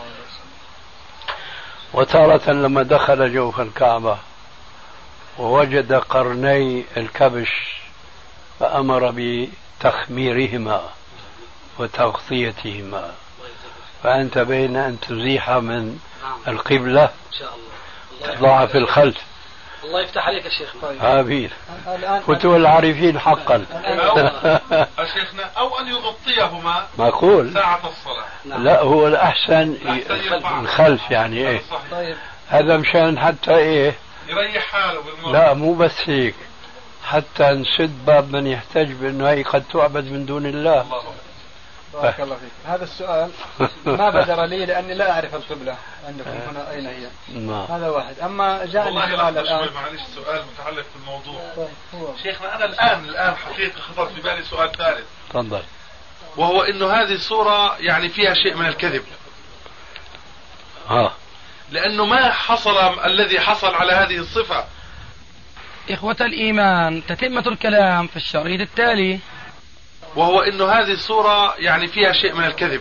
وتارة لما دخل جوف الكعبة ووجد قرني الكبش فأمر بتخميرهما وتغطيتهما، فأنت بين أن تزيح من القبلة تضع في الخلف. الله يفتح عليك يا شيخ. آمين. فتوى العارفين حقا. شيخنا أو أن يغطيهما معقول ساعة الصلاة. لا هو الأحسن الخلف يعني إيه. هذا مشان حتى إيه يريح حاله بالمرة. لا مو بس هيك، حتى نسد باب من يحتج بأنه هي قد تعبد من دون الله. بارك الله فيك. هذا السؤال ما بدر لي لأني لا أعرف القبلة عندكم هنا أين هي. هذا واحد. أما جاءني سؤال الآن. معلش سؤال متعلق بالموضوع. شيخنا أنا الآن حقيقة خطر في بالي سؤال ثالث. تفضل. وهو إنه هذه الصورة يعني فيها شيء من الكذب. لأنه ما حصل الذي حصل على هذه الصفة. إخوة الإيمان، تتمة الكلام في الشريط التالي. وهو إنه هذه الصورة يعني فيها شيء من الكذب.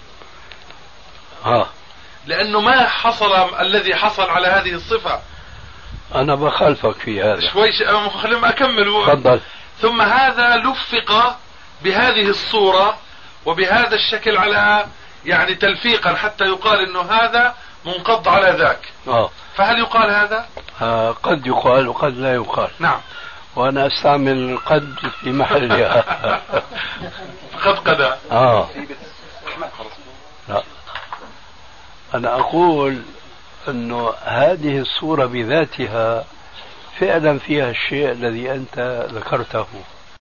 لأنه ما حصل الذي حصل على هذه الصفة. أنا بخالفك في هذا. خلينا أكمل. تفضل. ثم هذا لفق بهذه الصورة وبهذا الشكل على يعني تلفيقا حتى يقال إنه هذا منقض على ذاك. فهل يقال هذا؟ قد يقال وقد لا يقال. نعم. وأنا أستعمل قد في محلها. قد لا. أنا أقول أنه هذه الصورة بذاتها فعلا فيها الشيء الذي أنت ذكرته،